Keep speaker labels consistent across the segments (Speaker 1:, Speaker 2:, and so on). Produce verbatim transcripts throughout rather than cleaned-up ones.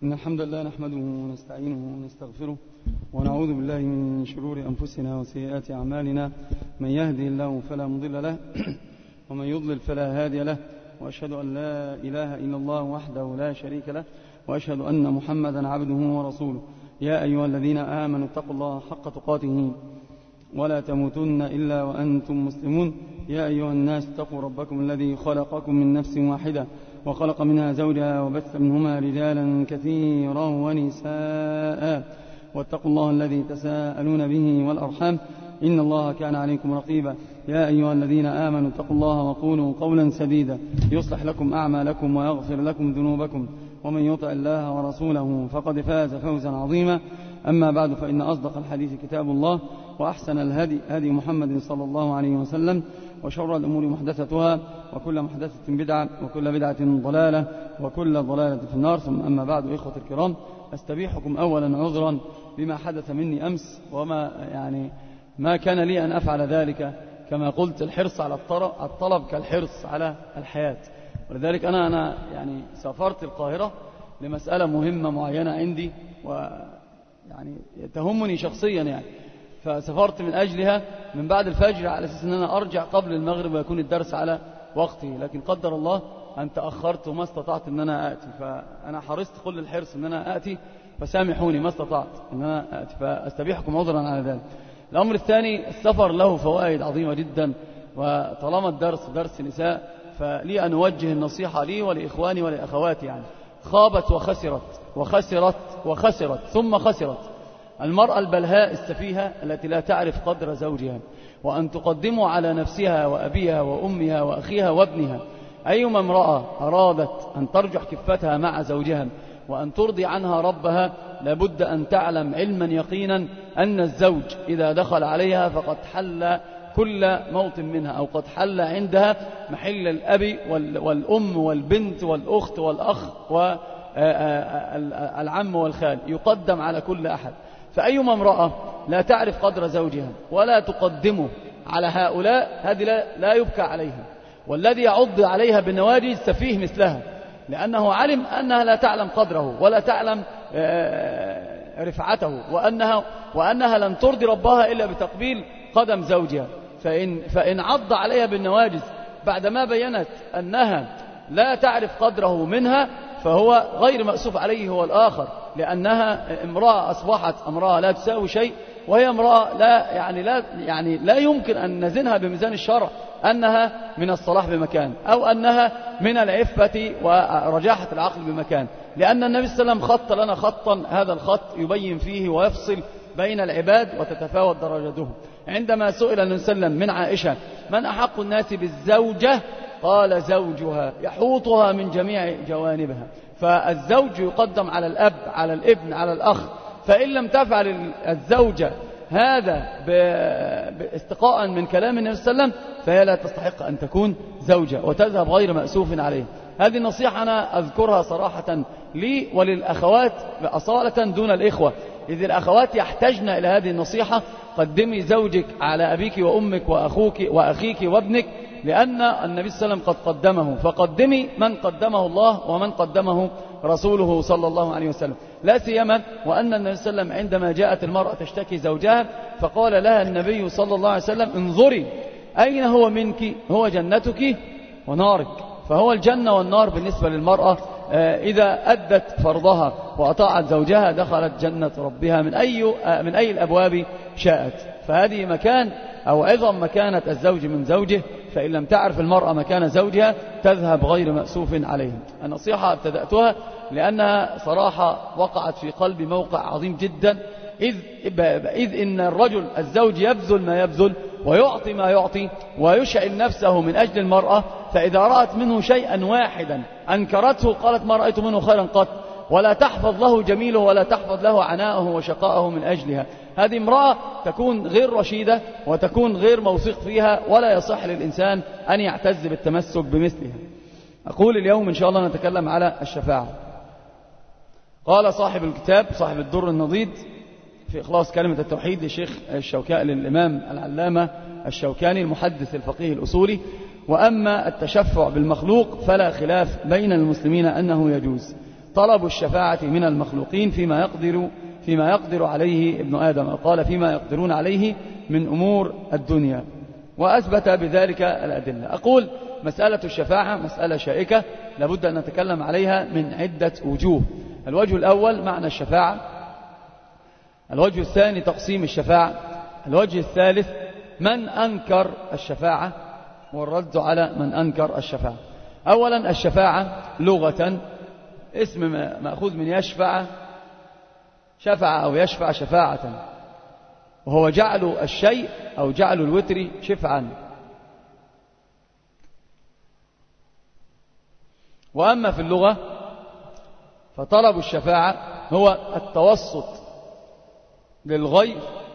Speaker 1: إن الحمد لله نحمده ونستعينه ونستغفره ونعوذ بالله من شرور أنفسنا وسيئات أعمالنا. من يهدي الله فلا مضل له ومن يضلل فلا هادي له، وأشهد أن لا إله إلا الله وحده لا شريك له، وأشهد أن محمدا عبده ورسوله. يا أيها الذين آمنوا اتقوا الله حق تقاته ولا تموتن إلا وأنتم مسلمون. يا أيها الناس اتقوا ربكم الذي خلقكم من نفس واحدة وخلق منها زوجها وبث منهما رجالا كثيرا ونساء، واتقوا الله الذي تساءلون به والأرحام إن الله كان عليكم رقيبا. يا أيها الذين آمنوا اتقوا الله وقولوا قولا سديدا يصلح لكم أعمالكم ويغفر لكم ذنوبكم، ومن يطع الله ورسوله فقد فاز فوزا عظيما. أما بعد، فإن أصدق الحديث كتاب الله، وأحسن الهدي هدي محمد صلى الله عليه وسلم، وشر الأمور محدثتها، وكل محدثة بدعة، وكل بدعة ضلالة، وكل ضلالة في النار. ثم أما بعد، إخوة الكرام، أستبيحكم أولا عذرا بما حدث مني أمس، وما يعني ما كان لي أن أفعل ذلك. كما قلت، الحرص على الطلب كالحرص على الحياة، ولذلك أنا أنا يعني سافرت القاهرة لمسألة مهمة معينة عندي، ويعني تهمني شخصيا يعني، فسافرت من أجلها من بعد الفجر على أساس أن أنا أرجع قبل المغرب ويكون الدرس على وقته، لكن قدر الله أن تأخرت وما استطعت أن أنا آتي. فأنا حرصت كل الحرص أن أنا آتي، فسامحوني ما استطعت أن أنا آتي، فأستبيحكم عذرا على ذلك. الأمر الثاني، السفر له فوائد عظيمة جدا، وطالما الدرس درس نساء فلي أن أوجه النصيحة لي ولإخواني ولأخواتي. يعني خابت وخسرت وخسرت وخسرت ثم خسرت المرأة البلهاء السفيهة التي لا تعرف قدر زوجها، وأن تقدم على نفسها وأبيها وأمها وأخيها وابنها. أيما امرأة أرادت أن ترجح كفتها مع زوجها وأن ترضي عنها ربها، لابد أن تعلم علما يقينا أن الزوج إذا دخل عليها فقد حل كل موطن منها، أو قد حل عندها محل الأب والأم والبنت والأخت والأخ والعم والخال، يقدم على كل أحد. فأيما امرأة لا تعرف قدر زوجها ولا تقدمه على هؤلاء، هذه لا, لا يبكى عليها، والذي يعض عليها بالنواجذ سفيه مثلها، لأنه علم أنها لا تعلم قدره ولا تعلم رفعته، وأنها, وأنها لن ترضي ربها إلا بتقبيل قدم زوجها. فإن, فإن عض عليها بالنواجذ بعدما بينت أنها لا تعرف قدره منها، فهو غير مأسوف عليه هو الآخر، لأنها امرأة أصبحت امرأة لا تساوي شيء، وهي امرأة لا يعني لا يعني لا يمكن أن نزنها بميزان الشرع أنها من الصلاح بمكان، أو أنها من العفة ورجاحة العقل بمكان، لأن النبي صلى الله عليه وسلم خط لنا خطا، هذا الخط يبين فيه ويفصل بين العباد وتتفاوت درجاتهم. عندما سئل النبي صلى الله عليه وسلم من عائشة من أحق الناس بالزوجة، قال زوجها يحوطها من جميع جوانبها. فالزوج يقدم على الأب، على الابن، على الأخ. فإن لم تفعل الزوجة هذا باستقاء من كلام النبي صلى الله عليه وسلم، فهي لا تستحق أن تكون زوجة وتذهب غير مأسوف عليه. هذه النصيحة أنا أذكرها صراحة لي وللأخوات أصالة دون الإخوة، إذ الأخوات يحتاجن إلى هذه النصيحة. قدمي زوجك على أبيك وأمك وأخوك وأخيك وابنك، لأن النبي صلى الله عليه وسلم قد قدمه، فقدمي من قدمه الله ومن قدمه رسوله صلى الله عليه وسلم. لا سيما وأن النبي صلى الله عليه وسلم عندما جاءت المرأة تشتكي زوجها فقال لها النبي صلى الله عليه وسلم انظري أين هو منك، هو جنتك ونارك. فهو الجنة والنار بالنسبة للمرأة إذا أدت فرضها وأطاعت زوجها دخلت جنة ربها من أي من أي الأبواب شاءت. فهذه مكان أو عظم مكانة الزوج من زوجه، فإن لم تعرف المرأة مكان زوجها تذهب غير مأسوف عليهم. النصيحة ابتدأتها لأنها صراحة وقعت في قلبي موقع عظيم جدا، إذ, إذ إن الرجل الزوج يبذل ما يبذل ويعطي ما يعطي ويشعل نفسه من أجل المرأة، فإذا رأت منه شيئا واحدا أنكرته قالت ما رأيت منه خيرا قط، ولا تحفظ له جميله ولا تحفظ له عناءه وشقاءه من أجلها. هذه امرأة تكون غير رشيدة وتكون غير موثوق فيها، ولا يصح للإنسان أن يعتز بالتمسك بمثلها. أقول اليوم إن شاء الله نتكلم على الشفاعة. قال صاحب الكتاب صاحب الدر النضيد في إخلاص كلمة التوحيد للشيخ الشوكاني للإمام العلامة الشوكاني المحدث الفقيه الأصولي: وأما التشفع بالمخلوق فلا خلاف بين المسلمين أنه يجوز، طلب الشفاعة من المخلوقين فيما يقدر فيما يقدر عليه ابن آدم، أو قال فيما يقدرون عليه من أمور الدنيا، وأثبت بذلك الأدلة. أقول مسألة الشفاعة مسألة شائكة لابد أن نتكلم عليها من عدة وجوه. الوجه الأول معنى الشفاعة، الوجه الثاني تقسيم الشفاعة، الوجه الثالث من أنكر الشفاعة والرد على من أنكر الشفاعة. أولا الشفاعة لغة اسم مأخوذ من يشفع، شفع أو يشفع شفاعة، وهو جعل الشيء أو جعل الوتر شفعا. وأما في اللغة فطلب الشفاعة هو التوسط للغير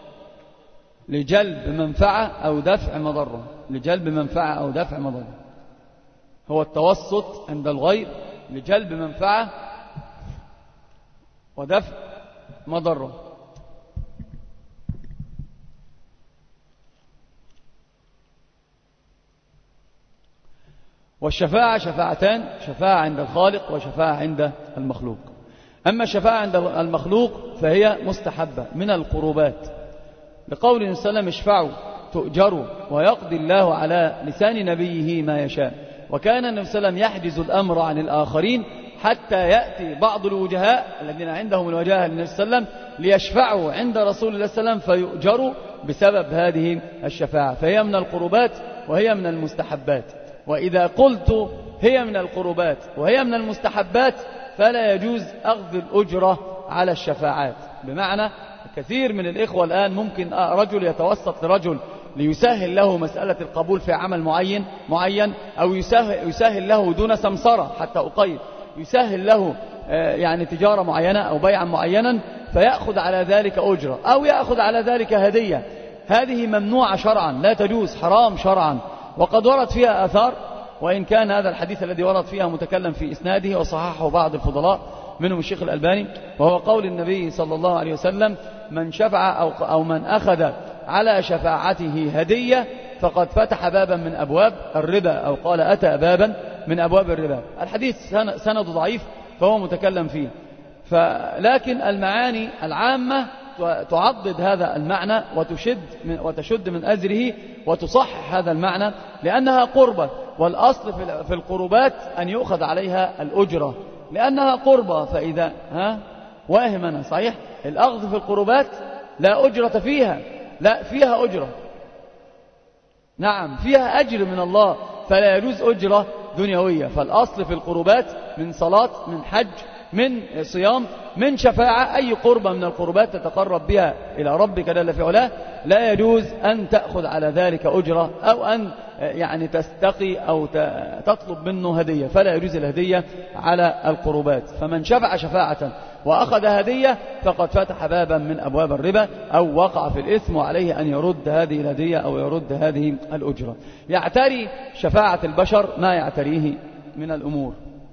Speaker 1: لجلب منفعة أو دفع مضرة، لجلب منفعة أو دفع مضرة، هو التوسط عند الغير لجلب منفعة ودفع مضرة. والشفاعة شفاعتان، شفاعة عند الخالق وشفاعة عند المخلوق. أما الشفاعة عند المخلوق فهي مستحبة من القربات، لقول النبي صلى الله عليه وسلم اشفعوا تؤجروا ويقضي الله على لسان نبيه ما يشاء. وكان النبي صلى الله عليه وسلم يحجز الأمر عن الآخرين حتى يأتي بعض الوجهاء الذين عندهم الوجاهة للنبي صلى الله عليه وسلم ليشفعوا عند رسول الله صلى الله عليه وسلم فيؤجروا بسبب هذه الشفاعة، فهي من القربات وهي من المستحبات. وإذا قلت هي من القربات وهي من المستحبات فلا يجوز أخذ الأجرة على الشفاعات. بمعنى كثير من الإخوة الآن ممكن رجل يتوسط لرجل ليسهل له مسألة القبول في عمل معين معين أو يسهل, يسهل له دون سمسرة، حتى أقيد يسهل له يعني تجارة معينة أو بيعا معينا، فيأخذ على ذلك أجرة أو يأخذ على ذلك هدية. هذه ممنوعة شرعا، لا تجوز، حرام شرعا. وقد ورد فيها آثار، وإن كان هذا الحديث الذي ورد فيها متكلم في إسناده وصححه بعض الفضلاء منهم الشيخ الألباني، وهو قول النبي صلى الله عليه وسلم من شفع أو, أو من أخذ على شفاعته هدية فقد فتح بابا من أبواب الربا، أو قال أتى بابا من أبواب الربا. الحديث سند ضعيف فهو متكلم فيه، فلكن المعاني العامة تعضد هذا المعنى وتشد من وتشد من أزره وتصحح هذا المعنى، لأنها قربة، والأصل في القربات أن يؤخذ عليها الأجرة لأنها قربة. فإذا ها واهمنا صحيح الأخذ في القربات لا أجرة فيها، لا فيها أجرة، نعم فيها أجر من الله، فلا يجوز أجرة دنيوية. فالأصل في القربات من صلاة، من حج، من صيام، من شفاعة، أي قربة من القربات تتقرب بها إلى ربك جل في علاه لا يجوز أن تأخذ على ذلك أجرة أو أن يعني تستقي أو تطلب منه هدية، فلا يجوز الهدية على القربات. فمن شفع شفاعة وأخذ هدية فقد فتح بابا من أبواب الربا أو وقع في الإثم، وعليه أن يرد هذه الهدية أو يرد هذه الأجرة. يعتري شفاعة البشر ما يعتريه من الأمور.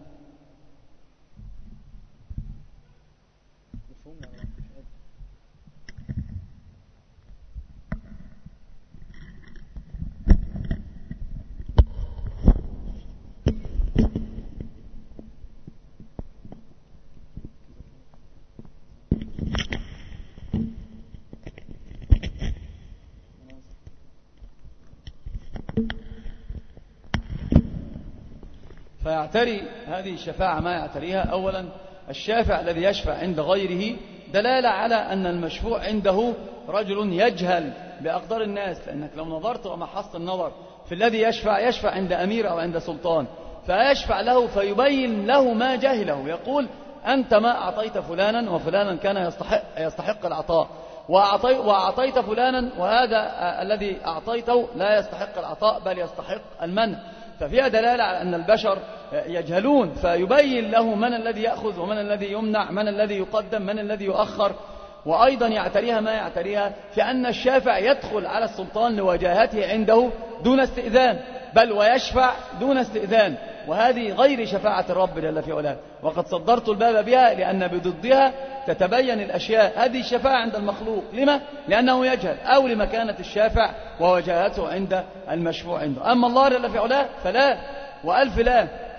Speaker 1: فيعتري هذه الشفاعة ما يعتريها. أولا الشافع الذي يشفع عند غيره دلالة على أن المشفوع عنده رجل يجهل بأقدار الناس، لأنك لو نظرت وما حصت النظر في الذي يشفع يشفع عند أمير أو عند سلطان، فيشفع له فيبين له ما جهله، يقول أنت ما أعطيت فلانا وفلانا كان يستحق, يستحق العطاء، وأعطي وأعطيت فلانا وهذا الذي أعطيته لا يستحق العطاء بل يستحق المنع. ففيها دلالة على أن البشر يجهلون، فيبين له من الذي يأخذ ومن الذي يمنع، من الذي يقدم من الذي يؤخر. وأيضا يعتريها ما يعتريها في أن الشافع يدخل على السلطان لوجاهته عنده دون استئذان، بل ويشفع دون استئذان، وهذه غير شفاعة الرب جل في علاه. وقد صدرت الباب بها لأن بضدها تتبين الأشياء. هذه الشفاعة عند المخلوق، لما؟ لأنه يجهل، أو لمكانة الشافع ووجاهته عند المشفوع عنده. أما الله جل في علاه فلا، وألف لا،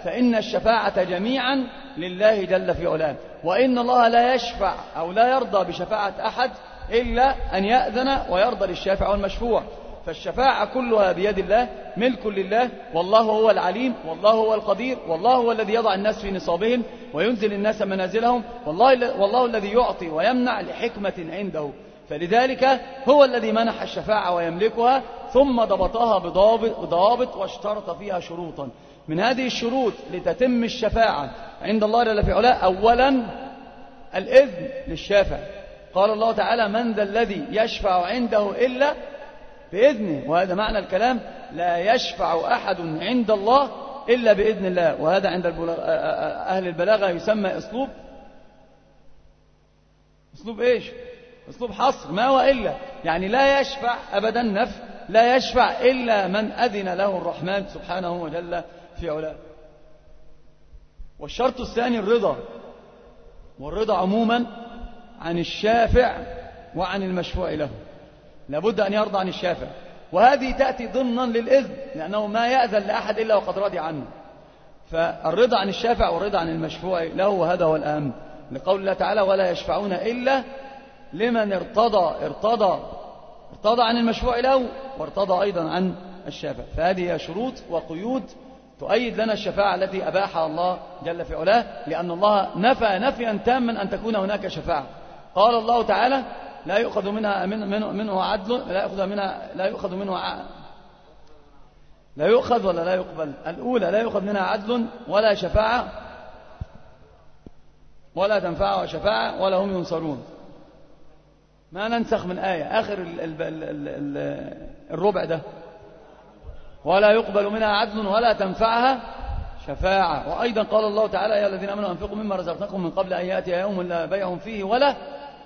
Speaker 1: فإن الشفاعة جميعا لله جل في علاه، وإن الله لا يشفع أو لا يرضى بشفاعة أحد إلا أن يأذن ويرضى للشافع والمشفوع. فالشفاعة كلها بيد الله، ملك لله، والله هو العليم، والله هو القدير، والله هو الذي يضع الناس في نصابهم وينزل الناس منازلهم، والله, والله الذي يعطي ويمنع لحكمة عنده. فلذلك هو الذي منح الشفاعة ويملكها، ثم ضبطها بضوابط, بضوابط واشترط فيها شروطا. من هذه الشروط لتتم الشفاعة عند الله جل في علاه: أولا الإذن للشافع. قال الله تعالى: من ذا الذي يشفع عنده إلا بإذنه. وهذا معنى الكلام: لا يشفع أحد عند الله إلا بإذن الله. وهذا عند أهل البلاغة يسمى أسلوب أسلوب إيش؟ أسلوب حصر. ما وإلا يعني لا يشفع أبدا نفي، لا يشفع إلا من أذن له الرحمن سبحانه وجل في علاه. والشرط الثاني الرضا، والرضا عموما عن الشافع وعن المشفوع له، لابد أن يرضى عن الشافع، وهذه تأتي ضمنا للإذن، لأنه ما يأذن لأحد إلا وقد رضي عنه. فالرضا عن الشافع والرضا عن المشفوع له، وهذا هو الأهم، لقول الله تعالى: ولا يشفعون إلا لمن ارتضى. ارتضى ارتضى عن المشفوع له، وارتضى أيضا عن الشافع. فهذه شروط وقيود تؤيد لنا الشفاعة التي أباحها الله جل في علاه، لأن الله نفى نفيا تاما أن تكون هناك شفاعة. قال الله تعالى: لا يؤخذ منها من منه, منه عدل لا يؤخذ منها لا يؤخذ منه ع... لا يؤخذ ولا لا يقبل. الأولى: لا يؤخذ منها عدل ولا شفاعة ولا تنفع شفاعة ولا هم ينصرون. ما ننسخ من آية آخر ال ال ال ال ال الربع ده: ولا يقبل منها عدل ولا تنفعها شفاعة. وأيضا قال الله تعالى: يا الذين آمنوا أنفقوا مما رزقناكم من قبل أن يأتي يوم لا بيع فيه ولا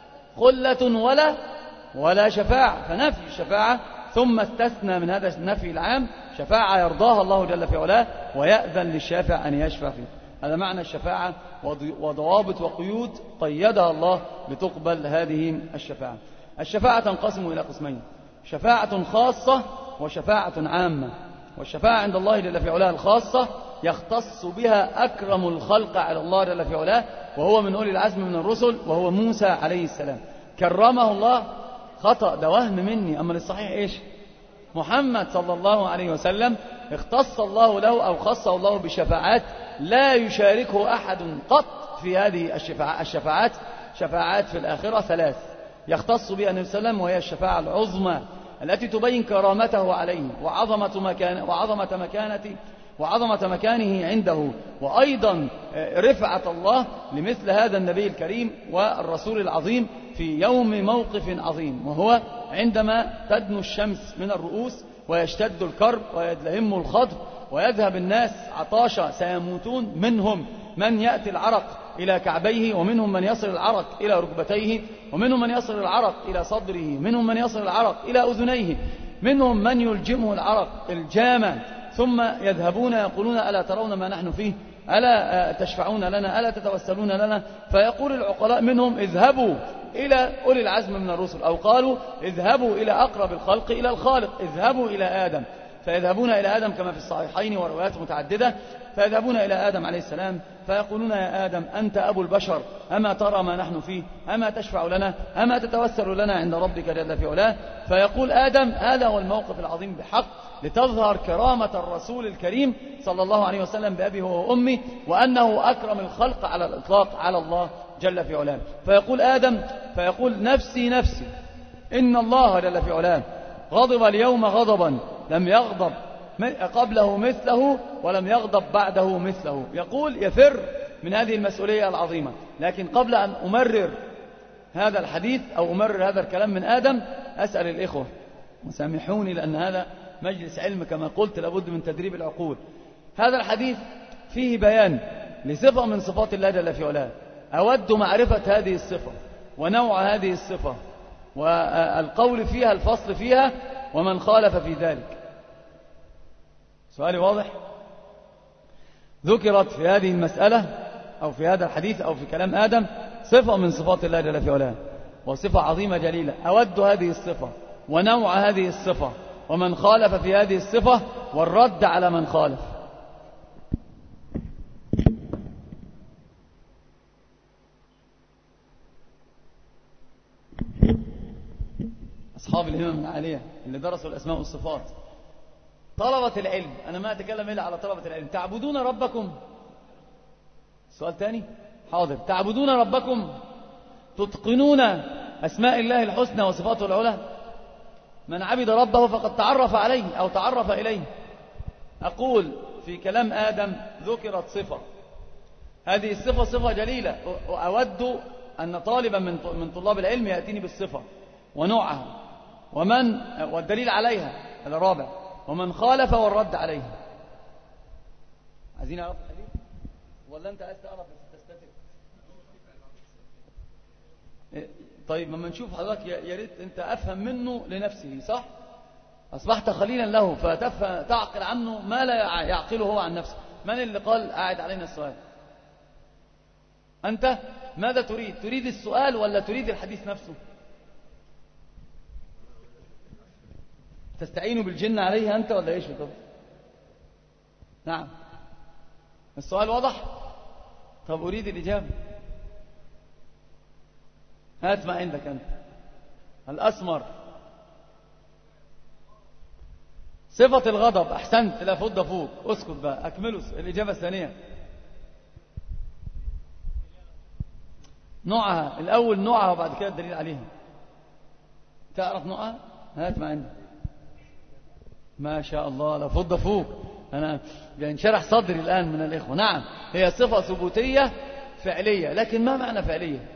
Speaker 1: خلة ولا ولا شفاعة. فنفي الشفاعة، ثم استثنى من هذا النفي العام شفاعة يرضاها الله جل في علاه ويأذن للشافع أن يشفع فيه. هذا معنى الشفاعة، وضوابط وقيود قيدها الله لتقبل هذه الشفاعة. الشفاعة تنقسم إلى قسمين: شفاعة خاصة وشفاعة عامة. والشفاعة عند الله جل في علاه الخاصة يختص بها أكرم الخلق على الله جل في علاه، وهو من أولي العزم من الرسل، وهو موسى عليه السلام. كرمه الله. خطأ ده وهم مني، أما الصحيح إيش؟ محمد صلى الله عليه وسلم اختص الله له أو خصه الله بشفاعات لا يشاركه أحد قط في هذه الشفاعات. شفاعات في الآخرة ثلاث يختص بها النبي صلى الله عليه وسلم، وهي الشفاعة العظمى التي تبين كرامته عليه وعظمة مكان وعظمة مكانته وعظمة مكانه عنده، وأيضا رفعة الله لمثل هذا النبي الكريم والرسول العظيم في يوم موقف عظيم، وهو عندما تدنو الشمس من الرؤوس ويشتد الكرب ويدلهم الخضر ويذهب الناس عطاشا سيموتون، منهم من يأتي العرق إلى كعبيه، ومنهم من يصل العرق إلى ركبتيه، ومنهم من يصل العرق إلى صدره، منهم من يصل العرق إلى أذنيه، منهم من يلجمه العرق الجامة، ثم يذهبون يقولون: ألا ترون ما نحن فيه؟ ألا تشفعون لنا؟ ألا تتوسلون لنا؟ فيقول العقلاء منهم: اذهبوا إلى أولي العزم من الرسل، أو قالوا: اذهبوا إلى أقرب الخلق إلى الخالق، اذهبوا إلى آدم. فيذهبون إلى آدم كما في الصحيحين وروايات متعددة، فيذهبون إلى آدم عليه السلام فيقولون: يا آدم أنت أبو البشر، أما ترى ما نحن فيه؟ أما تشفع لنا؟ أما تتوسل لنا عند ربك جل في علاه؟ فيقول آدم: هذا هو الموقف العظيم بحق، لتظهر كرامة الرسول الكريم صلى الله عليه وسلم بأبيه وأمي، وأنه أكرم الخلق على الإطلاق على الله جل في علاه. فيقول آدم فيقول: نفسي نفسي، إن الله جل في علاه غضب اليوم غضبا لم يغضب قبله مثله ولم يغضب بعده مثله. يقول يفر من هذه المسؤولية العظيمة. لكن قبل أن أمرر هذا الحديث أو أمرر هذا الكلام من آدم، أسأل الإخوة وسامحوني، لأن هذا مجلس علم كما قلت، لابد من تدريب العقول. هذا الحديث فيه بيان لصفة من صفات الله جل في علاه، أود معرفة هذه الصفة ونوع هذه الصفة والقول فيها، الفصل فيها، ومن خالف في ذلك. سؤالي واضح؟ ذكرت في هذه المسألة أو في هذا الحديث أو في كلام آدم صفة من صفات الله جل في علاه، وصفة عظيمة جليلة، أود هذه الصفة ونوع هذه الصفة ومن خالف في هذه الصفة والرد على من خالف. أصحاب الهمم العالية اللي درسوا الأسماء والصفات. طلبة العلم، أنا ما أتكلم إلا على طلبة العلم. تعبدون ربكم، سؤال تاني، حاضر. تعبدون ربكم تتقنون أسماء الله الحسنى وصفاته العلى. من عبد ربه فقد تعرف عليه أو تعرف إليه. أقول في كلام آدم ذكرت صفة، هذه الصفة صفة جليلة، وأود أن طالبا من من طلاب العلم يأتيني بالصفة ونوعها ومن والدليل عليها، هذا الرابع، ومن خالف والرد عليه. عايزين نعرف الحديث ولا أنت عايز تعرف بس تستتر؟ طيب لما نشوف حضرتك، يا ريت أنت أفهم منه لنفسه، صح؟ أصبحت خليلا له فتعقل عنه ما لا يعقله هو عن نفسه. من اللي قال أعد علينا السؤال؟ أنت ماذا تريد؟ تريد السؤال ولا تريد الحديث نفسه؟ تستعين بالجن عليها أنت ولا إيش؟ طب نعم، السؤال واضح. طب أريد الإجابة. هات ما عندك أنت. الأسمر، صفة الغضب. أحسنت، لا فض فوق. اسكت بقى، أكملوا الإجابة الثانية. نوعها الأول، نوعها وبعد كده الدليل عليها. تعرف نوعها؟ هات ما عندك. ما شاء الله، لا فض فوق. أنا ينشرح صدري الآن من الإخوة. نعم، هي صفة ثبوتية فعلية، لكن ما معنى فعلية؟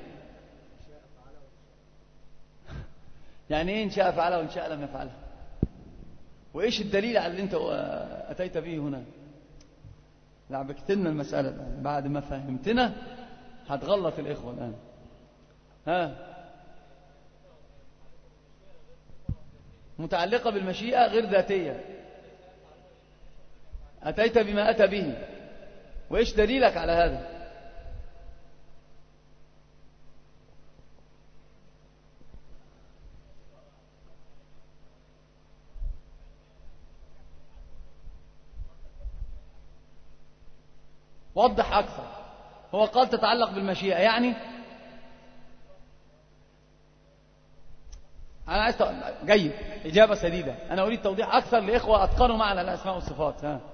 Speaker 1: يعني إيه إن شاء فعلها وإن شاء لم يفعلها؟ وإيش الدليل على اللي أنت أتيت به هنا؟ لعبكتنا المسألة الآن. بعد ما فهمتنا هتغلط الإخوة الآن. ها، متعلقة بالمشيئة غير ذاتية. أتيت بما أتى به، وإيش دليلك على هذا؟ وضح أكثر. هو قال تتعلق بالمشيئة، يعني أنا عايز جيد، إجابة سديدة. أنا أريد توضيح أكثر لإخوة أتقنوا معنا الأسماء والصفات. ها،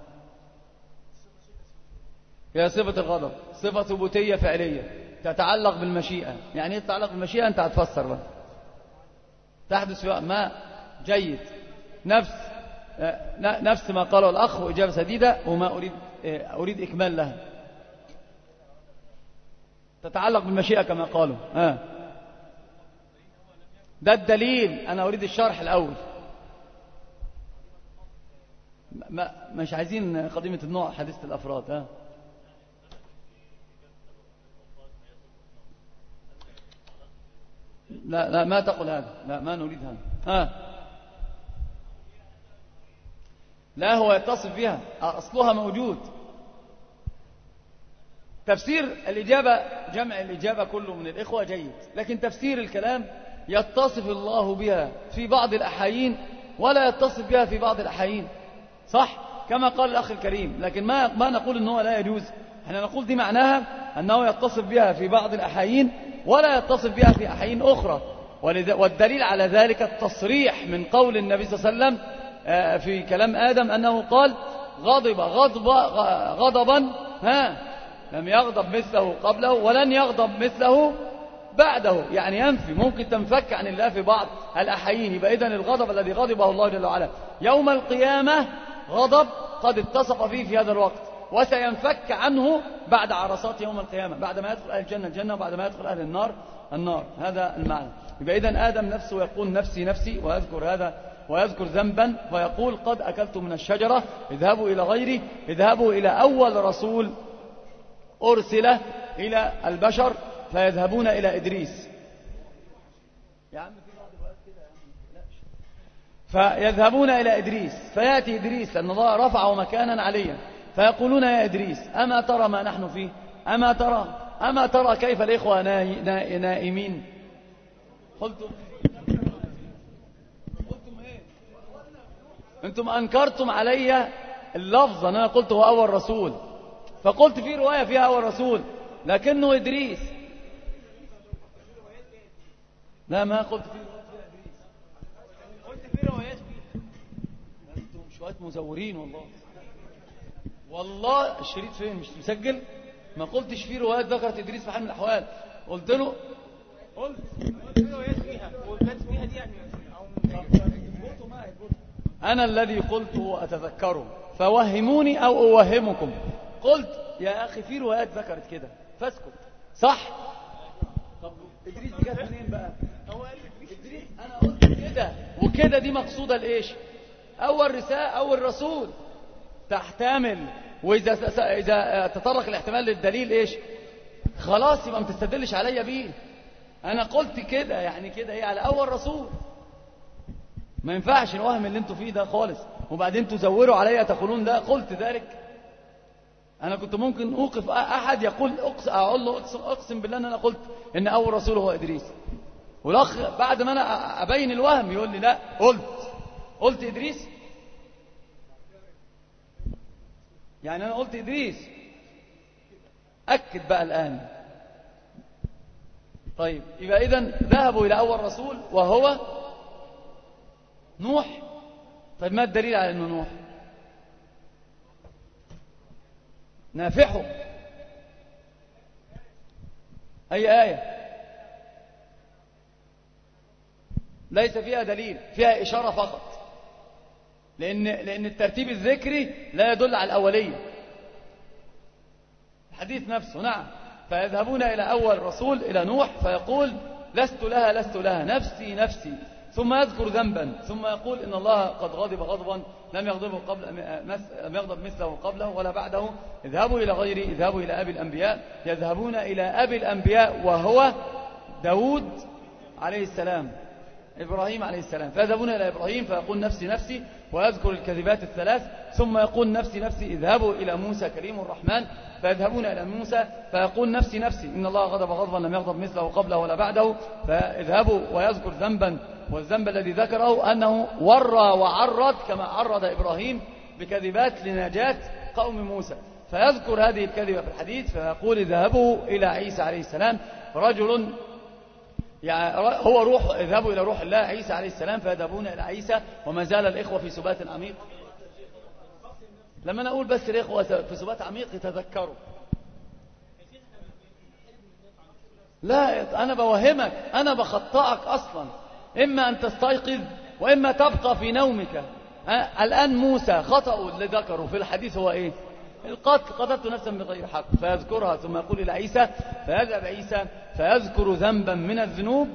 Speaker 1: هي صفة الغضب صفة ثبوتية فعلية تتعلق بالمشيئة. يعني إيه تتعلق بالمشيئة؟ أنت هتفسر بقى. تحدث في ما جيد، نفس نفس ما قاله الأخ، وإجابة سديدة، وما أريد أريد إكمال لها. تتعلق بالمشيئة كما قالوا. ها، ده الدليل. أنا أريد الشرح الأول. ما مش عايزين قضيمة النوع حديثة الأفراد. ها، لا لا ما تقول هذا، لا ما نريد هذا. ها، لا هو يتصف بها، أصلها موجود. تفسير الإجابة، جمع الإجابة كله من الإخوة جيد، لكن تفسير الكلام يتصف الله بها في بعض الأحايين ولا يتصف بها في بعض الأحايين، صح؟ كما قال الأخ الكريم. لكن ما ما نقول إنه لا يجوز، احنا نقول دي معناها أنه يتصف بها في بعض الأحايين ولا يتصف بها في أحايين أخرى. والدليل على ذلك التصريح من قول النبي صلى الله عليه وسلم في كلام آدم أنه قال غضب غضب غضبا ها لم يغضب مثله قبله ولن يغضب مثله بعده. يعني ينفي، ممكن تنفك عن الله في بعض الأحايين. يبقى إذن الغضب الذي غضبه الله جل وعلا يوم القيامة غضب قد اتصف فيه في هذا الوقت، وسينفك عنه بعد عرصات يوم القيامة، بعد ما يدخل أهل الجنة الجنة وبعد ما يدخل أهل النار النار. هذا المعنى. يبقى إذن آدم نفسه يقول نفسي نفسي، ويذكر هذا ويذكر ذنبا، فيقول قد أكلت من الشجرة، اذهبوا إلى غيري، اذهبوا إلى أول رسول أرسل إلى البشر فيذهبون إلى إدريس. يا عم في بعض الوقت كده يا عم. فيذهبون إلى إدريس، فيأتي إدريس لأن الله رفعه مكانا عليا، فيقولون يا إدريس أما ترى ما نحن فيه؟ أما ترى أما ترى كيف الإخوة نائمين؟ قلتم قلتم إيه؟ أنتم أنكرتم علي اللفظ. أنا قلت هو أول رسول، فقلت في رواية فيها أول رسول لكنه إدريس. لا ما قلت في رواية فيها إدريس. شوية مزورين والله. والله الشريط فين مش مسجل؟ ما قلتش فيه روايات ذكرت إدريس في حال من الأحوال. قلت له قلت قلت له روايات فيها وكانت فيها دي يعني أنا الذي قلته وأتذكره فوهموني أو أوهمكم. قلت يا أخي في روايات ذكرت كده فاسكت. صح؟ طب إدريس دي جت منين بقى؟ هو قال إدريس أنا قلت كده وكده دي مقصودة لإيش؟ أول رسالة أول رسول تحتمل، وإذا إذا تطرق الاحتمال للدليل إيش؟ خلاص يبقى ما تستدلش عليا بيه. أنا قلت كده يعني كده إيه على أول رسول. ما ينفعش الوهم اللي انتوا فيه ده خالص، وبعدين تزوروا عليا تقولون ده قلت ذلك. أنا كنت ممكن أوقف أحد يقول أقسم, أقول له أقسم, أقسم بالله أن أنا قلت إن أول رسول هو إدريس، والأخ بعد ما أنا أبين الوهم يقول لي لا قلت قلت إدريس. يعني أنا قلت إدريس أكد بقى الآن. طيب يبقى إذن ذهبوا إلى أول رسول وهو نوح. طيب ما الدليل على أنه نوح؟ نافحه أي آية؟ ليس فيها دليل، فيها إشارة فقط، لأن, لأن الترتيب الذكري لا يدل على الأولية. الحديث نفسه نعم. فيذهبون إلى أول رسول إلى نوح فيقول لست لها لست لها نفسي نفسي، ثم يذكر ذنبا ثم يقول إن الله قد غضب غضبا لم يغضبه قبل لم يغضب مثله قبله ولا بعده. اذهبوا إلى غيري، اذهبوا إلى أبي الأنبياء. يذهبون إلى أبي الأنبياء وهو داود عليه السلام، إبراهيم عليه السلام. فيذهبون إلى إبراهيم فيقول نفسي نفسي ويذكر الكذبات الثلاث، ثم يقول نفسي نفسي. اذهبوا إلى موسى كريم الرحمن فيذهبون إلى موسى فيقول نفسي نفسي إن الله غضب غضبا لم يغضب مثله قبله ولا بعده. فاذهبوا ويذكر ذنبا، والذنب الذي ذكره أنه ورى وعرض كما عرض إبراهيم بكذبات لنجاة قوم موسى. فيذكر هذه الكذبة في الحديث فيقول اذهبوا إلى عيسى عليه السلام رجل يعني هو روح، اذهبوا إلى روح الله عيسى عليه السلام. فيذهبون إلى عيسى وما زال الإخوة في سبات عميق. لما أنا أقول بس الإخوة في سبات عميق يتذكروا. لا أنا بوهمك، أنا بخطأك أصلا. إما أن تستيقظ وإما تبقى في نومك. الآن موسى خطأ اللي ذكره في الحديث هو إيه؟ القتل، قتلت نفسا بغير حق. فيذكرها ثم يقول إلى عيسى فيذهب عيسى فيذكر ذنبا من الذنوب.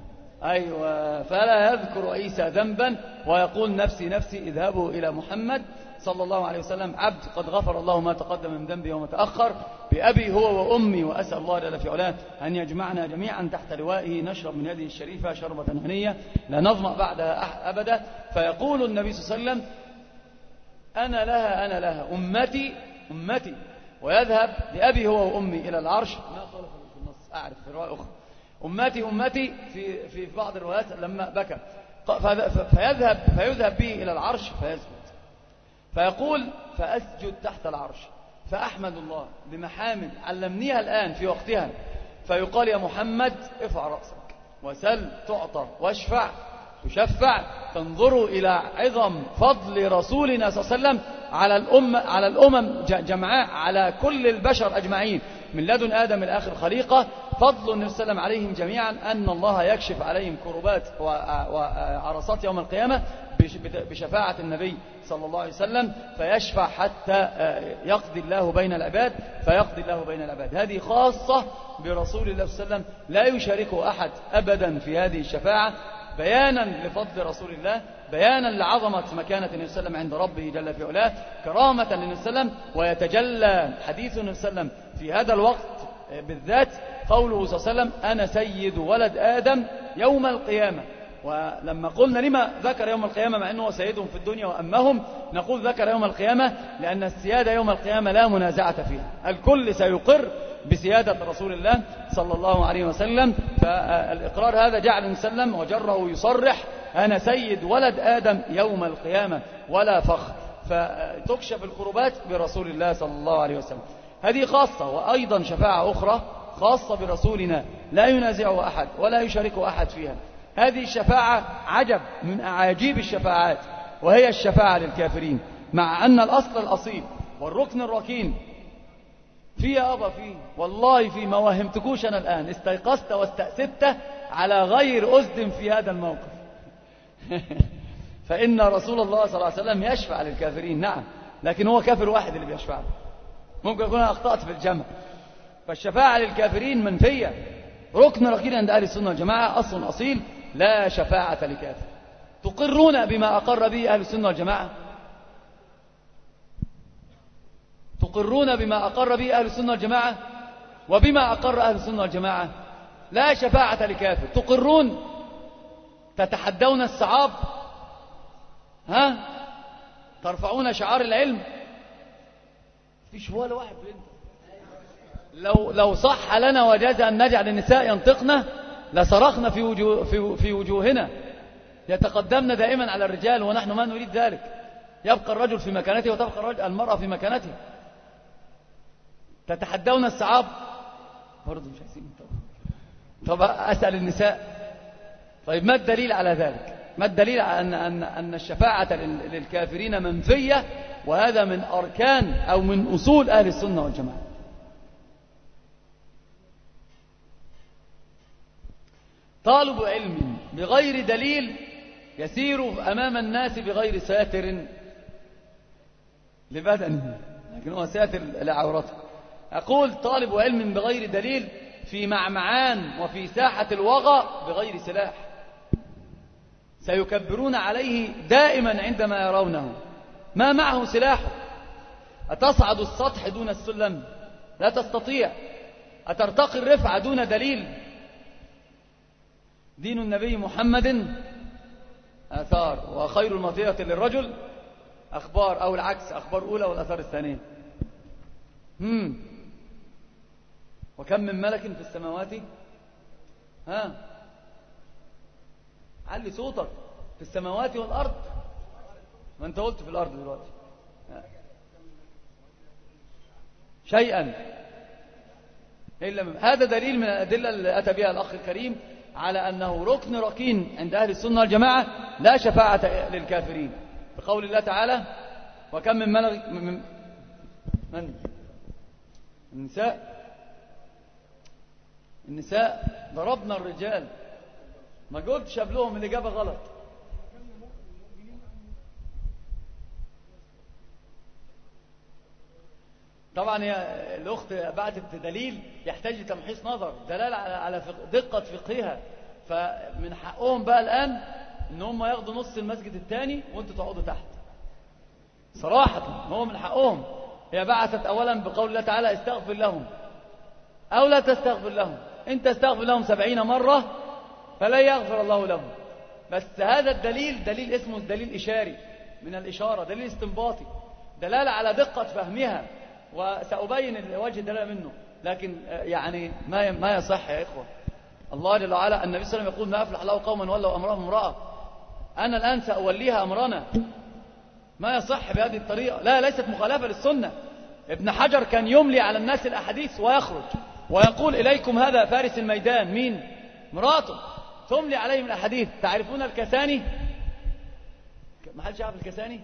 Speaker 1: أيوة. فلا يذكر عيسى ذنبا ويقول نفسي نفسي. اذهبوا إلى محمد صلى الله عليه وسلم عبد قد غفر الله ما تقدم من ذنبي وما تأخر، بأبي هو وأمي، وأسأل الله جل في علاه أن يجمعنا جميعا تحت لوائه نشرب من يده الشريفة شربة هنية لا نظمأ بعدها أبدا. فيقول النبي صلى الله عليه وسلم أنا لها أنا لها أمتي أمتي، ويذهب بأبي هو وأمي إلى العرش. ما قال في النص أعرف في رواية أخرى أمتي أمتي في في بعض الروايات لما بكى. فيذهب فيذهب به إلى العرش فيسجد فيقول فأسجد تحت العرش فأحمد الله بمحامد علمنيها الآن في وقتها. فيقال يا محمد ارفع رأسك وسل تعطى واشفع تشفع. تنظروا إلى عظم فضل رسولنا صلى الله عليه وسلم على الأمة على الأمم جمعاء، على كل البشر أجمعين من لدن آدم إلى آخر خليقة. فضل النبي صلى الله عليه وسلم عليهم جميعا أن الله يكشف عليهم كربات وعرصات يوم القيامة بشفاعة النبي صلى الله عليه وسلم، فيشفع حتى يقضي الله بين العباد فيقضي الله بين العباد. هذه خاصة برسول الله صلى الله عليه وسلم لا يشاركه أحد أبدا في هذه الشفاعة، بيانا لفضل رسول الله، بيانا لعظمة مكانة النبي صلى الله عليه وسلم عند ربه جل في علاه، كرامة للنبي صلى الله عليه وسلم. ويتجلى حديث النبي صلى الله عليه وسلم في هذا الوقت بالذات قوله صلى الله عليه وسلم أنا سيد ولد آدم يوم القيامة. ولما قلنا لما ذكر يوم القيامة مع أنه سيدهم في الدنيا وأمهم، نقول ذكر يوم القيامة لأن السيادة يوم القيامة لا منازعة فيها، الكل سيقر بسيادة رسول الله صلى الله عليه وسلم. فالإقرار هذا جعل وسلم وجره يصرح أنا سيد ولد آدم يوم القيامة ولا فخر. فتكشف الكربات برسول الله صلى الله عليه وسلم. هذه خاصة. وأيضا شفاعة أخرى خاصة برسولنا لا ينازعه أحد ولا يشاركه أحد فيها. هذه الشفاعة عجب من أعاجيب الشفاعات. وهي الشفاعة للكافرين، مع أن الأصل الأصيل والركن الركين في يا أبا في والله في ما وهمتكوش أنا الآن، استيقظت واستأسدت على غير أسد في هذا الموقف. فإن رسول الله صلى الله عليه وسلم يشفع للكافرين نعم، لكن هو كافر واحد اللي بيشفع له، ممكن أكون أخطأت في الجمع. فالشفاعة للكافرين منفية، ركن ركين عند أهل السنة والجماعة، أصل أصيل لا شفاعة لكافر. تقرون بما أقر به أهل السنة والجماعة؟ تقرون بما أقر به أهل السنة والجماعة؟ وبما أقر أهل السنة والجماعة لا شفاعة لكافر. تقرون؟ تتحدون الصعاب؟ ها؟ ترفعون شعار العلم؟ فيش ولا واحد بينت. لو لو صح لنا وجاز أن نجعل النساء ينطقنا لصرخنا في وجوه في في وجوهنا، يتقدمن دائما على الرجال ونحن ما نريد ذلك. يبقى الرجل في مكانته وتبقى الرجل المرأة في مكانتها. تتحدون الصعاب؟ برضه مش عايزين. طب أسأل النساء، طيب ما الدليل على ذلك؟ ما الدليل على أن أن أن الشفاعة للكافرين منفية، وهذا من أركان أو من أصول أهل السنة والجماعة؟ طالب علم بغير دليل يسير أمام الناس بغير ساتر لبدنه، لكن هو ساتر لعورته. أقول طالب علم بغير دليل في معمعان وفي ساحة الوغى بغير سلاح، سيكبرون عليه دائما عندما يرونه، ما معه سلاح. أتصعد السطح دون السلم؟ لا تستطيع. أترتقي الرفعة دون دليل؟ دين النبي محمد آثار، وخير المطيرة للرجل أخبار، أو العكس، أخبار أولى والأثار الثانية. هم. وكم من ملك في السماوات، ها علي صوتك، في السماوات والأرض، ما أنت قلت في الأرض دلوقتي شيئا إلا من. هذا دليل من الأدلة اللي أتى بها الأخ الكريم على أنه ركن ركين عند أهل السنة والجماعة لا شفاعة للكافرين، بقول الله تعالى وكم من ملك من, من النساء النساء ضربنا الرجال، ما قلتش قبلهم الإجابة غلط. طبعا هي الأخت بعتت دليل يحتاج لتمحيص نظر، دلالة على فق... دقة فقهها، فمن حقهم بقى الآن إن هم ياخدوا نص المسجد الثاني وانتوا تقعدوا تحت. صراحة هو من حقهم. هي بعثت أولا بقول الله تعالى استغفر لهم أو لا تستغفر لهم، إن تستغفر لهم سبعين مرة فلا يغفر الله لهم. بس هذا الدليل دليل اسمه دليل إشاري من الإشارة، دليل استنباطي، دلالة على دقة فهمها، وسأبين وجه الدلالة منه. لكن يعني ما ما يصح يا إخوة. الله جل وعلا النبي صلى الله عليه وسلم يقول ما أفلح له قوما ولوا أمرهم امرأة. أنا الآن سأوليها أمرنا، ما يصح بهذه الطريقة. لا، ليست مخالفة للسنة. ابن حجر كان يملي على الناس الأحاديث ويخرج ويقول إليكم هذا فارس الميدان. مين؟ مراته تملي عليهم الأحاديث. تعرفون الكساني؟ ما حدش يعرف الكساني؟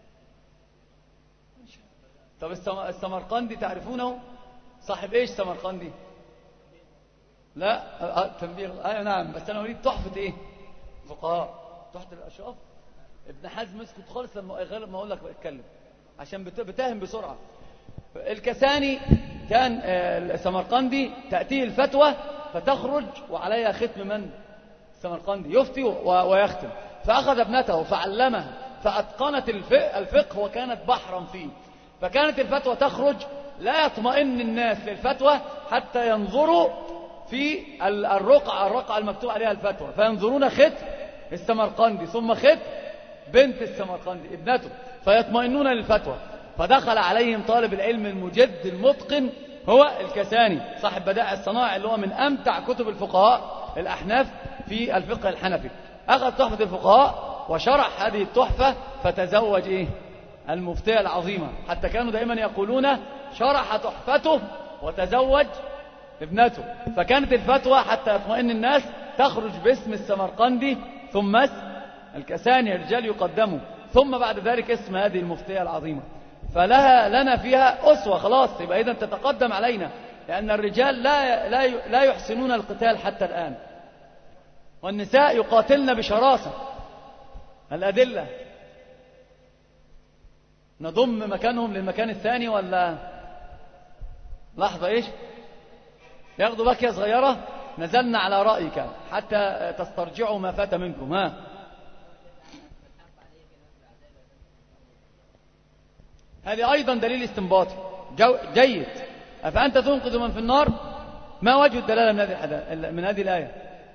Speaker 1: طب السمرقندي تعرفونه؟ صاحب ايش سمرقندي؟ لا أه تنبيه. ايوه نعم، بس انا اريد تحفة ايه؟ فقهاء، تحفة الاشراف. ابن حزم اسكت خالص لما غالب ما اقول لك اتكلم عشان بتاهم بسرعة. الكساني كان السمرقندي تأتيه الفتوى فتخرج وعليها ختم من؟ السمرقندي يفتي ويختم. فأخذ ابنته فعلمها فأتقنت الفقه وكانت بحرا فيه. فكانت الفتوى تخرج لا يطمئن الناس للفتوى حتى ينظروا في الرقعة الرقعة المكتوب عليها الفتوى، فينظرون ختم السمرقندي ثم ختم بنت السمرقندي ابنته فيطمئنون للفتوى. فدخل عليهم طالب العلم المجد المتقن هو الكساني صاحب بدائع الصنائع اللي هو من أمتع كتب الفقهاء الأحناف في الفقه الحنفي. أخذ تحفة الفقهاء وشرح هذه التحفة فتزوج إيه؟ المفتية العظيمة. حتى كانوا دائما يقولون شرح تحفته وتزوج ابنته. فكانت الفتوى حتى يطمئن الناس تخرج باسم السمرقندي ثم اسم الكساني، الرجال يقدموا. ثم بعد ذلك اسم هذه المفتية العظيمة، فلها لنا فيها أسوة. خلاص يبقى إذن تتقدم علينا، لأن الرجال لا لا لا يحسنون القتال حتى الآن، والنساء يقاتلن بشراسة. الأدلة نضم مكانهم للمكان الثاني ولا لحظة إيش ياخدوا باكية صغيرة؟ نزلنا على رأيك حتى تسترجعوا ما فات منكم. ها هذه أيضا دليل استنباطي جيد. أفأنت تنقذ من في النار؟ ما وجه الدلالة من هذه من هذه الآية؟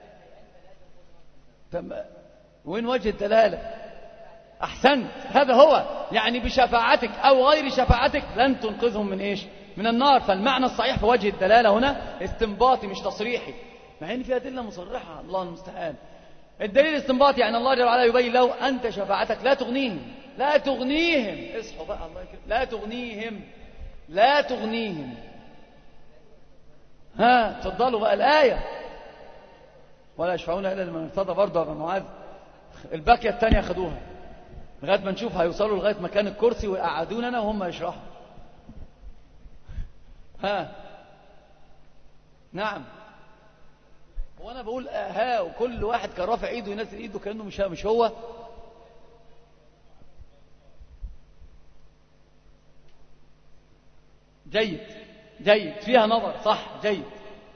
Speaker 1: وين وجه الدلالة؟ أحسنت، هذا هو، يعني بشفاعتك أو غير شفاعتك لن تنقذهم من إيش؟ من النار. فالمعنى الصحيح في وجه الدلالة هنا استنباطي مش تصريحي، مع إن في أدلة مصرحة. الله المستعان. الدليل استنباطي يعني الله جل وعلا يبين له أنت شفاعتك لا تغنيهم، لا تغنيهم. اصحوا بقى الله يكرم. لا تغنيهم، لا تغنيهم. ها تفضلوا بقى الآية. ولا يشفعون إلا لمن ارتضى. برضه يا معاذ الباكية الثانية خدوها لغاية ما نشوف هيوصلوا لغاية مكان الكرسي ويقعدوننا وهم يشرحوا. ها نعم. وانا بقول ها وكل واحد كان رافع ايده ينزل ايده كأنه مش مش هو. جيد جيد فيها نظر صح جيد.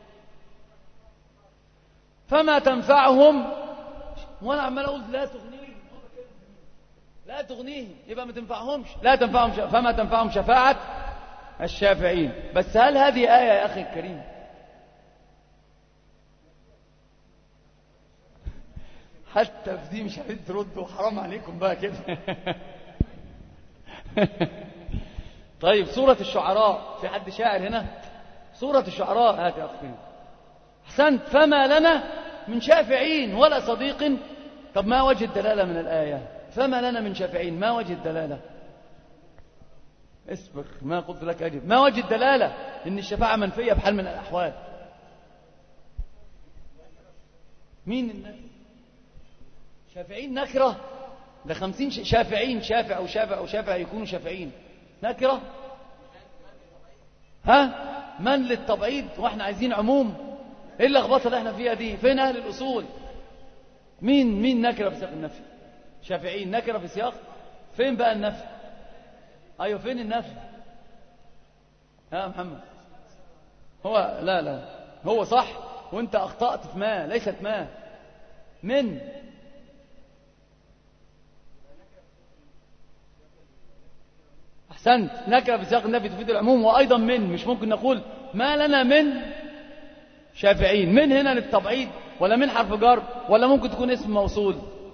Speaker 1: فما تنفعهم، وانا عمال اقول لا تغنيهم لا تغنيهم يبقى ما تنفعهمش، لا تنفعهم ش... فما تنفعهم شفاعة الشافعين. بس هل هذه آية يا أخي الكريم؟ حتى في دي مش عايز تردوا، حرام عليكم بقى كده. طيب سورة الشعراء، في حد شاعر هنا؟ سورة الشعراء هات يا أخي. أحسنت. فما لنا من شافعين ولا صديق. طب ما وجه الدلالة من الآية؟ فما لنا من شافعين، ما وجه الدلالة؟ اصبر ما قلت لك أجب. ما وجه الدلالة إن الشفاعة منفية بحال من الأحوال؟ مين الناس؟ شافعين نكرة؟ ده خمسين شافعين، شافع أو شافع أو شافع يكونوا شافعين نكرة. ها من للتبعيد وإحنا عايزين عموم؟ إيه اللخبطة اللي إحنا فيها دي؟ فين أهل الأصول؟ مين مين نكرة في سياق النفي؟ شافعين نكرة في سياق؟ فين بقى النفي؟ أيوة فين النفي؟ ها محمد هو لا لا هو صح وانت أخطأت في ما ليست ما من. أحسنت. نكرة في سياق النفي تفيد العموم، وأيضا من مش ممكن نقول ما لنا من شافعين. من هنا للتبعيد ولا من حرف جر ولا ممكن تكون اسم موصول؟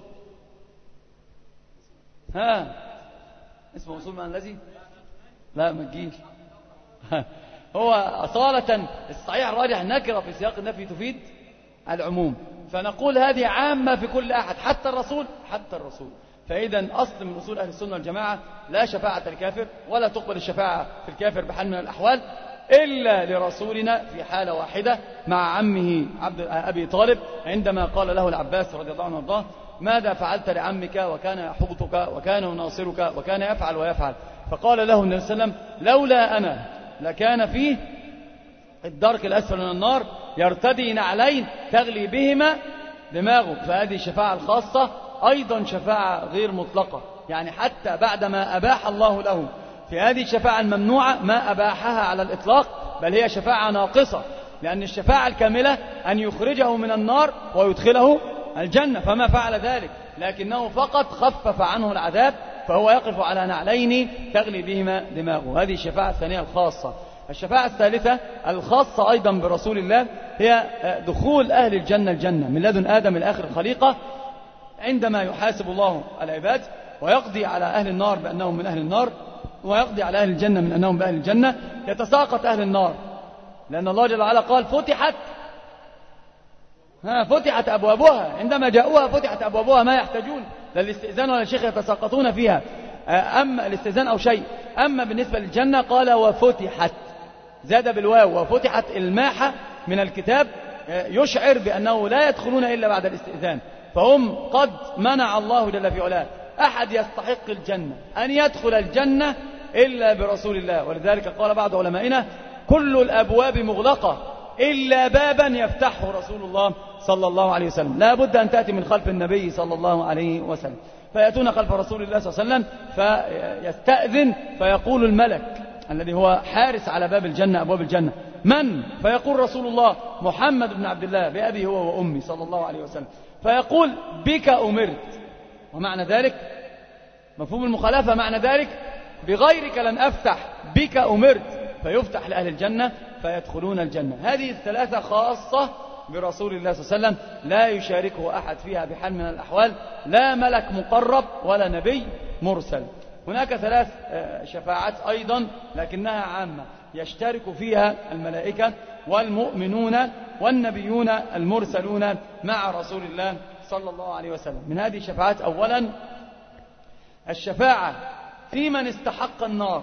Speaker 1: ها اسم موصول مع الذي لا ما تجيش. هو أصالة الصحيح الراجح نكرة في سياق النفي تفيد العموم، فنقول هذه عامة في كل أحد حتى الرسول حتى الرسول. فإذا أصل من أصول أهل السنة والجماعة لا شفاعة الكافر ولا تقبل الشفاعة في الكافر بحال من الأحوال إلا لرسولنا في حالة واحدة مع عمه عبد أبي طالب عندما قال له العباس رضي الله عنه وارضاه ماذا فعلت لعمك وكان يحبطك وكان يناصرك وكان يفعل ويفعل؟ فقال له النبي صلى الله عليه وسلم لولا أنا لكان فيه الدرك الأسفل من النار يرتدي نعلين تغلي بهما دماغه. فهذه الشفاعة الخاصة أيضا شفاعة غير مطلقة، يعني حتى بعدما أباح الله له في هذه الشفاعة الممنوعة ما أباحها على الإطلاق، بل هي شفاعة ناقصة، لأن الشفاعة الكاملة أن يخرجه من النار ويدخله الجنة، فما فعل ذلك، لكنه فقط خفف عنه العذاب فهو يقف على نعلين تغلي بهما دماغه. هذه الشفاعة الثانية الخاصة. الشفاعة الثالثة الخاصة أيضا برسول الله هي دخول أهل الجنة الجنة من لدن آدم الآخر الخليقة، عندما يحاسب الله العباد ويقضي على أهل النار بأنهم من أهل النار ويقضي على أهل الجنة من أنهم بأهل الجنة، يتساقط أهل النار، لأن الله جل وعلا قال فتحت ها فتحت أبوابها، عندما جاءوها فتحت أبوابها ما يحتاجون لا الاستئذان ولا شيخ يتساقطون فيها، أما الاستئذان أو شيء. أما بالنسبة للجنة قال وفتحت، زاد بالواو، وفتحت الماحة من الكتاب يشعر بأنه لا يدخلون إلا بعد الاستئذان، فهم قد منع الله جل في علاه أحد يستحق الجنة أن يدخل الجنة إلا برسول الله. ولذلك قال بعض علمائنا كل الأبواب مغلقة إلا بابا يفتحه رسول الله صلى الله عليه وسلم. لا بد أن تأتي من خلف النبي صلى الله عليه وسلم، فيأتون خلف رسول الله صلى الله عليه وسلم فيستأذن، فيقول الملك الذي هو حارس على باب الجنة أبواب الجنة: من؟ فيقول رسول الله: محمد بن عبد الله بأبي هو وأمي صلى الله عليه وسلم. فيقول: بك أمرت. ومعنى ذلك مفهوم المخالفة، معنى ذلك بغيرك لن أفتح، بك أمرت. فيفتح لأهل الجنة فيدخلون الجنة. هذه الثلاثة خاصة برسول الله صلى الله عليه وسلم، لا يشاركه أحد فيها بحال من الأحوال، لا ملك مقرب ولا نبي مرسل. هناك ثلاث شفاعات أيضا لكنها عامة، يشترك فيها الملائكة والمؤمنون والنبيون المرسلون مع رسول الله صلى الله عليه وسلم. من هذه الشفاعات أولا الشفاعة في من استحق النار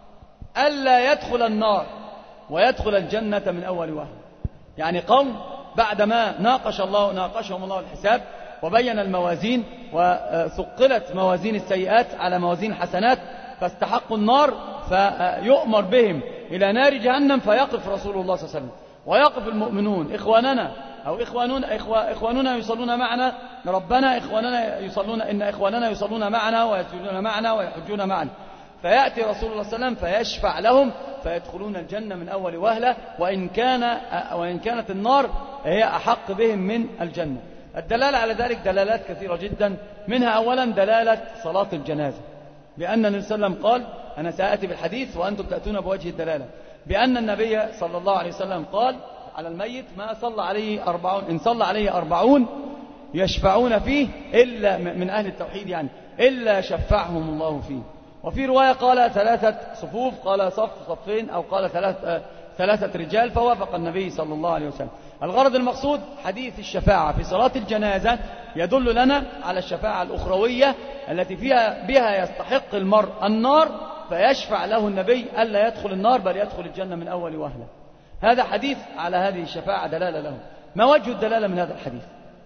Speaker 1: ألا يدخل النار ويدخل الجنة من أول وهلة. يعني قوم بعدما ناقش الله ناقشهم الله الحساب وبين الموازين وثقلت موازين السيئات على موازين الحسنات فاستحقوا النار، فيؤمر بهم إلى نار جهنم، فيقف رسول الله صلى الله عليه وسلم ويقف المؤمنون إخواننا أو إخواننا, إخواننا يصلون معنا، ربنا إخواننا يصلون إن إخواننا يصلون معنا ويسجدون معنا ويحجون معنا، فيأتي رسول الله صلى الله عليه وسلم فيشفع لهم فيدخلون الجنة من أول وهلة، وإن كان وإن كانت النار هي أحق بهم من الجنة. الدلالة على ذلك دلالات كثيرة جدا، منها أولا دلالة صلاة الجنازة، بأن النبي صلى الله عليه وسلم قال: أنا سأتي بالحديث وأنتم تأتون بوجه الدلالة، بأن النبي صلى الله عليه وسلم قال على الميت: ما صلى عليه أربعون إن صلى عليه أربعون يشفعون فيه إلا من أهل التوحيد، يعني إلا شفعهم الله فيه. وفي رواية قال ثلاثة صفوف، قال صف صفين، أو قال ثلاث ثلاثة رجال، فوافق النبي صلى الله عليه وسلم. الغرض المقصود حديث الشفاعة في صلاة الجنازة يدل لنا على الشفاعة الأخروية التي فيها بها يستحق المرء النار فيشفع له النبي ألا يدخل النار بل يدخل الجنة من أول وهلة. هذا حديث على هذه الشفاعة دلالة له. ما وجه الدلالة من هذا الحديث؟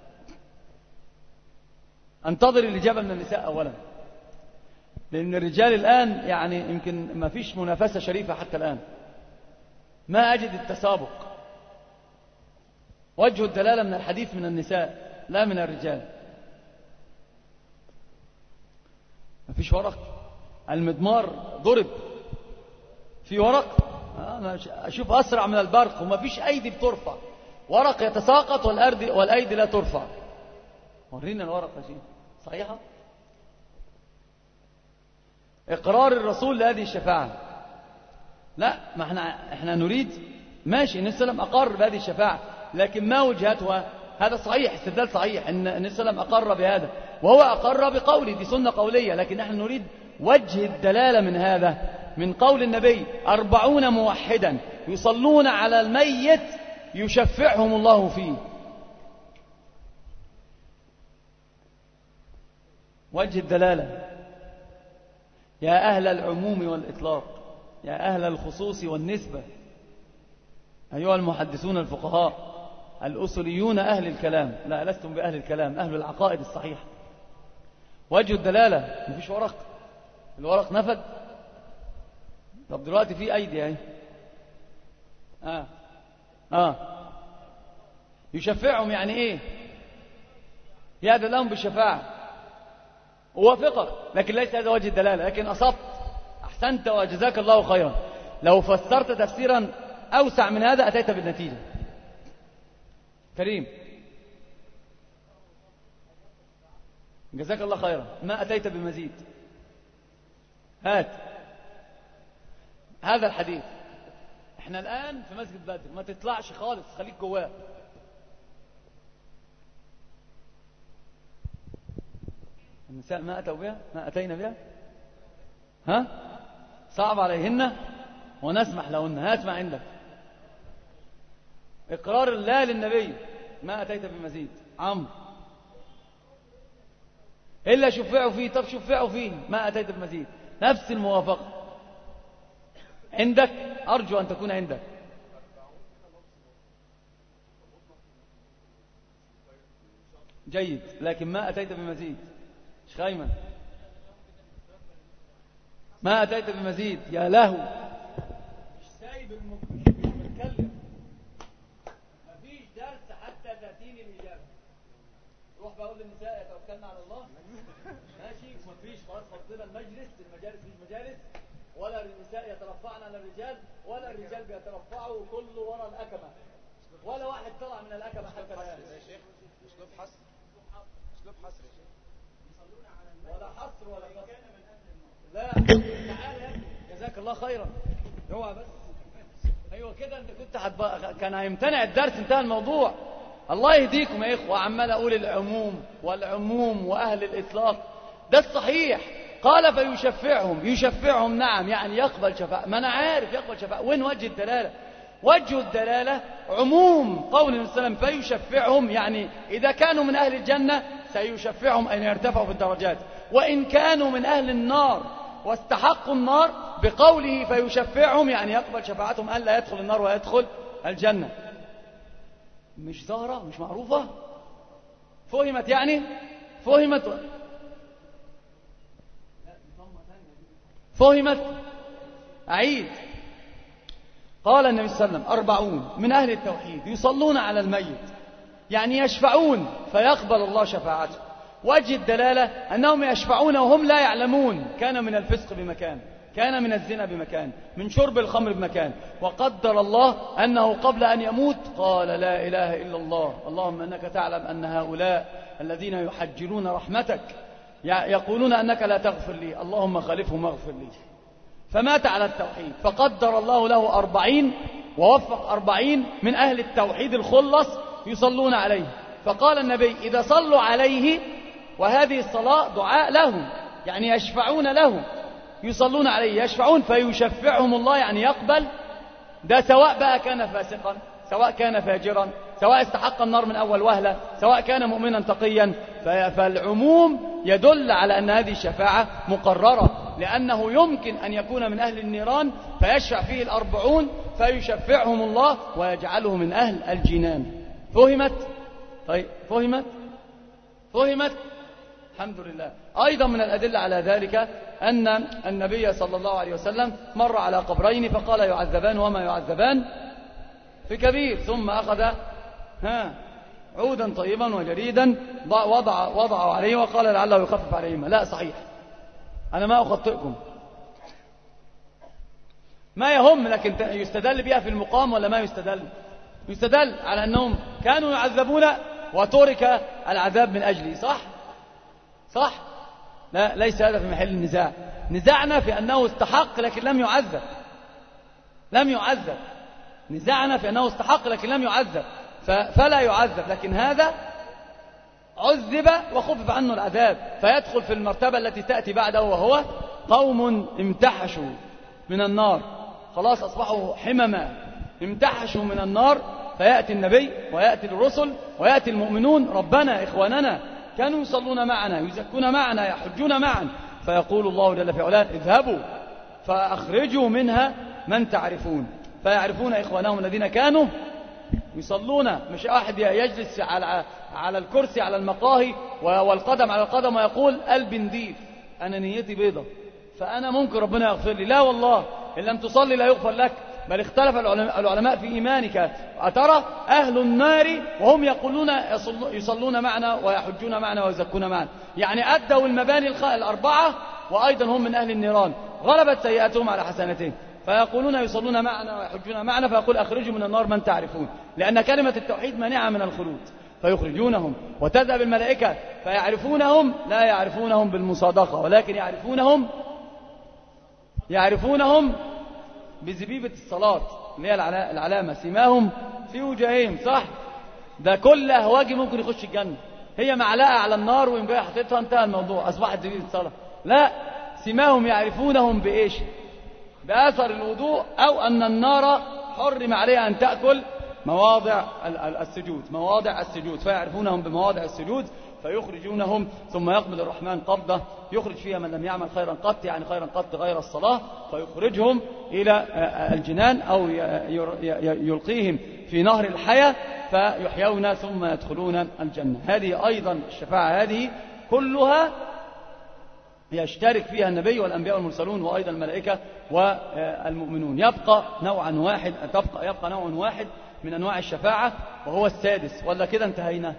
Speaker 1: انتظر الإجابة من النساء أولا، لأن الرجال الآن يعني يمكن ما فيش منافسة شريفة حتى الآن، ما أجد التسابق. وجه الدلالة من الحديث من النساء لا من الرجال. ما فيش ورق، المضمار ضرب في ورق، أنا أشوف أسرع من البرق، وما فيش أيدي بترفع، ورق يتساقط والأيدي لا ترفع. ورينا الورق يا شيخ، صحيحة؟ إقرار الرسول لهذه الشفاعة. لا، ما احنا احنا نريد ماشي النبي صلى الله عليه وسلم أقر بهذه الشفاعة، لكن ما وجهتها؟ هذا صحيح، استدلال صحيح ان النبي صلى الله عليه وسلم أقر بهذا، وهو أقر بقوله، دي سنة قولية، لكن نحن نريد وجه الدلالة من هذا، من قول النبي: أربعون موحدا يصلون على الميت يشفعهم الله فيه. وجه الدلالة: يا أهل العموم والإطلاق، يا أهل الخصوص والنسبة، أيها المحدثون الفقهاء الأصوليون أهل الكلام، لا لستم بأهل الكلام، أهل العقائد الصحيحة. وجه الدلالة: مفيش ورق، الورق نفد. طب دلوقتي في أيدي اهي، آه آه يشفعهم، يعني إيه؟ يأذن لهم بالشفاعة، أوافقك، لكن ليس هذا وجه الدلالة. لكن أصبت، أحسنت وجزاك الله خيرا. لو فسرت تفسيرا أوسع من هذا أتيت بالنتيجة. كريم، جزاك الله خيرا، ما أتيت بمزيد. هات هذا الحديث. احنا الآن في مسجد بدر، ما تطلعش خالص، خليك جواه. النساء ما أتوا بها، ما أتينا بها، ها صعب عليهن ونسمح لهن. هات ما عندك. إقرار الله للنبي: ما أتيت بمزيد. عمرو: إلا شفعوا فيه. طب شفعوا فيه، ما أتيت بمزيد. نفس الموافقة عندك، أرجو أن تكون عندك. جيد، لكن ما أتيت بمزيد. شيخ أيمن، ما أتيت بمزيد يا لهو، مش سايب المتكلم، مفيش درس حتى تأتيني الإجابة. روح بقول للنساء يتوكلن على الله، ماشي، ومفيش خلاص فضينا المجلس، المجالس مش مجالس، ولا النساء يترفعن على الرجال ولا الرجال بيترفعوا، كله ورا الأكمة، ولا واحد طلع من الأكمة حتى الآن.
Speaker 2: يا شيخ اسلوب حصر، اسلوب حصر يا شيخ،
Speaker 1: ولا حصر ولا قصر. لا تعال يا ابني، جزاك الله خيرا. اوعى بس، ايوه كده، انت كنت حتبقى كان هيمتنع الدرس، انتهى الموضوع. الله يهديكم يا اخوه، عمال اقول العموم والعموم واهل الاطلاق، ده الصحيح. قال فيشفعهم، يشفعهم نعم، يعني يقبل شفاعة. ما انا عارف يقبل شفاعة، وين وجه الدلاله؟ وجه الدلاله عموم قول النبي صلى الله عليه وسلم فيشفعهم، يعني اذا كانوا من اهل الجنه سيشفعهم ان يرتفعوا في الدرجات، وان كانوا من اهل النار واستحقوا النار بقوله فيشفعهم، يعني يقبل شفاعتهم الا يدخل النار ويدخل الجنه. مش ظاهره، مش معروفه، فهمت يعني، فهمت فهمت أعيد. قال النبي صلى الله عليه وسلم أربعون من أهل التوحيد يصلون على الميت، يعني يشفعون فيقبل الله شفاعته. وجه الدلالة أنهم يشفعون وهم لا يعلمون، كان من الفسق بمكان، كان من الزنا بمكان، من شرب الخمر بمكان، وقدر الله أنه قبل أن يموت قال لا إله إلا الله، اللهم أنك تعلم أن هؤلاء الذين يحجرون رحمتك يقولون أنك لا تغفر لي، اللهم خالفهم واغفر لي. فمات على التوحيد، فقدر الله له أربعين ووفق أربعين من أهل التوحيد الخلص يصلون عليه. فقال النبي إذا صلوا عليه، وهذه الصلاة دعاء له، يعني يشفعون له، يصلون عليه، يشفعون فيشفعهم الله، يعني يقبل. ده سواء بقى كان فاسقا، سواء كان فاجرا، سواء استحق النار من أول وهلة، سواء كان مؤمنا تقيا. فالعموم يدل على أن هذه الشفاعة مقررة، لأنه يمكن أن يكون من أهل النيران فيشفع فيه الأربعون فيشفعهم الله ويجعله من أهل الجنان. فهمت؟ طيب فهمت؟ فهمت؟ الحمد لله. أيضا من الأدلة على ذلك أن النبي صلى الله عليه وسلم مر على قبرين فقال يعذبان وما يعذبان في كبير، ثم أخذ ها عودا طيبا وجريدا وضع وضعه عليه وقال لعله يخفف عليهما. لا صحيح، أنا ما أخطئكم، ما يهم، لكن يستدل بها في المقام ولا ما يستدل؟ يستدل على أنهم كانوا يعذبون وترك العذاب من أجله، صح؟ صح؟ لا، ليس هذا في محل النزاع. نزعنا في أنه استحق لكن لم يعذب، لم يعذب. نزعنا في أنه استحق لكن لم يعذب، فلا يعذب، لكن هذا عذب وخفف عنه العذاب، فيدخل في المرتبة التي تأتي بعده، وهو قوم امتحشوا من النار، خلاص أصبحوا حمما، امتحشوا من النار، فيأتي النبي ويأتي الرسل ويأتي المؤمنون، ربنا إخواننا كانوا يصلون معنا، يزكون معنا، يحجون معنا، فيقول الله جل في علاه اذهبوا فأخرجوا منها من تعرفون، فيعرفون إخوانهم الذين كانوا يصلون. مش واحد يجلس على على الكرسي على المقاهي والقدم على القدم ويقول قلبي نضيف، أنا نيتي بيضة، فأنا ممكن ربنا يغفر لي. لا والله، إن لم تصلي لا يغفر لك، بل اختلف العلماء في إيمانك. أترى أهل النار وهم يقولون يصلون معنا ويحجون معنا ويزكون معنا، يعني أدوا المباني الأربعة وأيضا هم من أهل النيران، غلبت سيئاتهم على حسناتهم، فيقولون يصلون معنا ويحجون معنا، فيقول أخرجوا من النار من تعرفون، لأن كلمة التوحيد مانعة من الخلود، فيخرجونهم وتذهب الملائكة فيعرفونهم، لا يعرفونهم بالمصادقة، ولكن يعرفونهم يعرفونهم بزبيبة الصلاة اللي هي العلامة، سماهم في وجوههم، صح؟ ده كل أهواجي ممكن يخش الجنة، هي معلقة على النار ويوم جاي حطيتها انتهى الموضوع، أصبحت زبيبة الصلاة. لا، سماهم يعرفونهم بإيش؟ بأثر الوضوء، أو أن النار حرم عليها أن تأكل مواضع السجود، مواضع السجود، فيعرفونهم بمواضع السجود فيخرجونهم، ثم يقبل الرحمن قبضة يخرج فيها من لم يعمل خيرا قط، يعني خيرا قط غير الصلاة، فيخرجهم إلى الجنان أو يلقيهم في نهر الحياة فيحيون ثم يدخلون الجنة. هذه أيضا الشفاعة، هذه كلها يشترك فيها النبي والأنبياء والمرسلون وأيضا الملائكة والمؤمنون. يبقى نوعا واحد تبقى يبقى نوع واحد من أنواع الشفاعة وهو السادس، ولا كده انتهينا؟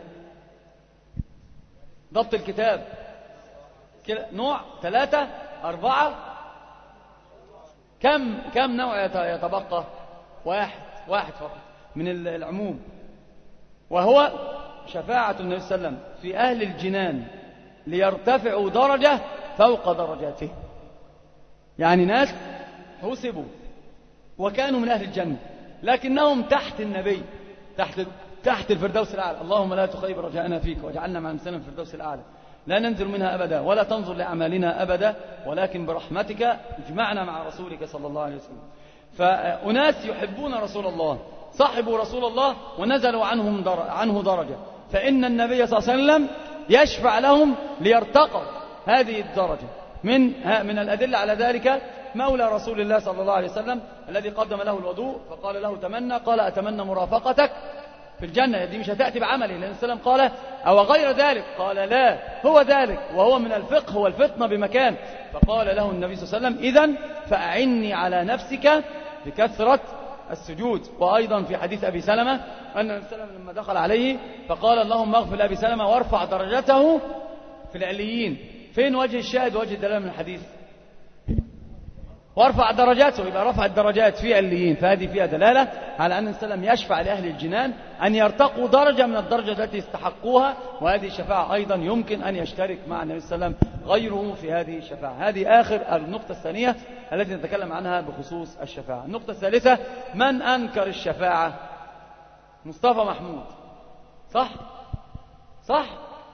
Speaker 1: ضبط الكتاب كده نوع ثلاثة أربعة كم كم نوع يتبقى؟ واحد واحد فقط من العموم، وهو شفاعة النبي صلى الله عليه وسلم في أهل الجنان ليرتفعوا درجة فوق درجاته. يعني ناس حسبوا وكانوا من أهل الجنة لكنهم تحت النبي، تحت تحت الفردوس الأعلى. اللهم لا تخيب رجاءنا فيك واجعلنا مع المسلمين في الفردوس الأعلى، لا ننزل منها أبدا ولا تنظر لأعمالنا أبدا، ولكن برحمتك اجمعنا مع رسولك صلى الله عليه وسلم. فأناس يحبون رسول الله صاحبوا رسول الله ونزلوا عنهم در... عنه درجة، فإن النبي صلى الله عليه وسلم يشفع لهم ليرتقوا هذه الدرجة. من من الأدلة على ذلك مولى رسول الله صلى الله عليه وسلم الذي قدم له الوضوء فقال له تمنى، قال أتمنى مرافقتك في الجنة. دي مش هتأتي بعمله، لأن السلام قال أو غير ذلك، قال لا هو ذلك، وهو من الفقه والفطنة بمكان. فقال له النبي صلى الله عليه وسلم إذن فأعني على نفسك بكثرة السجود. وأيضا في حديث أبي سلمة أن النبي صلى الله عليه وسلم لما دخل عليه فقال اللهم اغفر لأبي سلمة وارفع درجته في العليين. فين وجه الشاهد وجه الدلالة من الحديث؟ وارفع درجاته، يبقى رفع الدرجات في عليين. فهذه فيها دلالة على أن السلام يشفع لأهل الجنان أن يرتقوا درجة من الدرجة التي يستحقوها، وهذه الشفاعة أيضا يمكن أن يشترك مع النبي صلى الله عليه وسلم غيره في هذه الشفاعة. هذه آخر النقطة الثانية التي نتكلم عنها بخصوص الشفاعة. النقطة الثالثة من أنكر الشفاعة؟ مصطفى محمود، صح؟ صح؟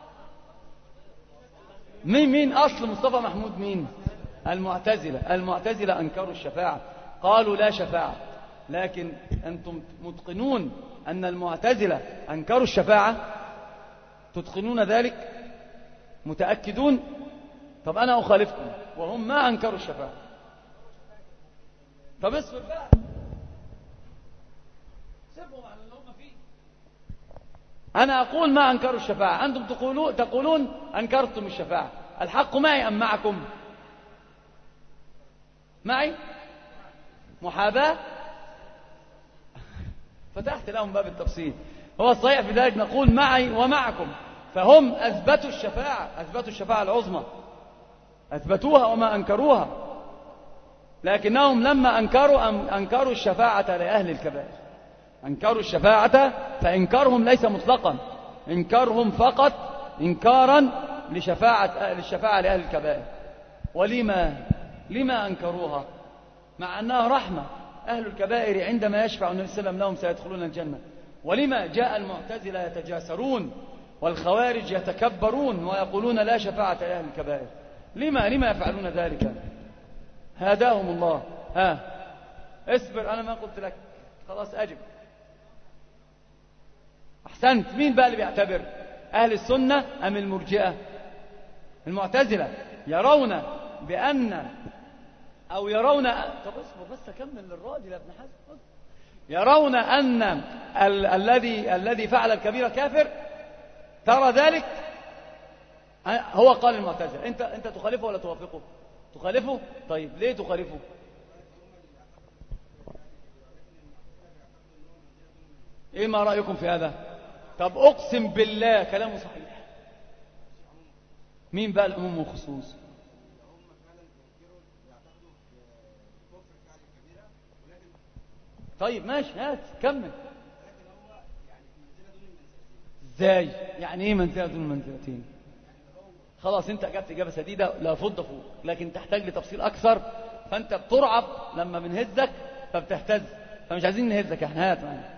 Speaker 1: مين مين أصل مصطفى محمود؟ مين؟ المعتزلة. المعتزلة أنكروا الشفاعة، قالوا لا شفاعة. لكن أنتم متقنون أن المعتزلة أنكروا الشفاعة؟ تتقنون ذلك؟ متأكدون؟ طب أنا أخالفكم وهم ما أنكروا الشفاعة. طب اصبر بقى، سيبهم على اللي هم فيه. أنا أقول ما أنكروا الشفاعة، أنتم تقولون تقولون أنكرتم الشفاعة. الحق معي أم معكم؟ معي محاباة. فتحت لهم باب التفصيل. هو الصحيح في ذلك نقول معي ومعكم. فهم أثبتوا الشفاعة، أثبتوا الشفاعة العظمى، أثبتوها وما أنكروها، لكنهم لما أنكروا أنكروا الشفاعة لأهل الكبائر. أنكروا الشفاعة، فإنكارهم ليس مطلقا، إنكارهم فقط إنكارا لشفاعة للشفاعة لأهل الكبائر. ولما لما أنكروها مع أنها رحمة؟ أهل الكبائر عندما يشفع النبي صلى الله عليه وسلم لهم سيدخلون الجنة. ولما جاء المعتزلة يتجاسرون والخوارج يتكبرون ويقولون لا شفاعة لأهل الكبائر؟ لما لما يفعلون ذلك؟ هداهم الله. ها اصبر، أنا ما قلت لك خلاص أجب. أحسنت. مين بقى اللي بيعتبر؟ أهل السنة أم المرجئة؟ المعتزلة يرون بأن أو يرون أ... طب اصبر بس أكمل للراجل يا ابن حزم. يرون أن ال... الذي الذي فعل الكبيرة كافر. ترى ذلك؟ هو قال المعتزلة. أنت أنت تخالفه ولا توافقه؟ تخالفه. طيب ليه تخالفه؟ إيه ما رأيكم في هذا؟ طب أقسم بالله كلامه صحيح. مين بقى العموم والخصوص؟ طيب ماشي، هات كمل. ازاي يعني؟ ايه منزله دون منزلتين؟ خلاص انت اجبت اجابه سديده لا فض فوق، لكن تحتاج لتفصيل اكثر. فانت بترعب لما بنهزك فبتهتز، فمش عايزين نهزك احنا. هات معنا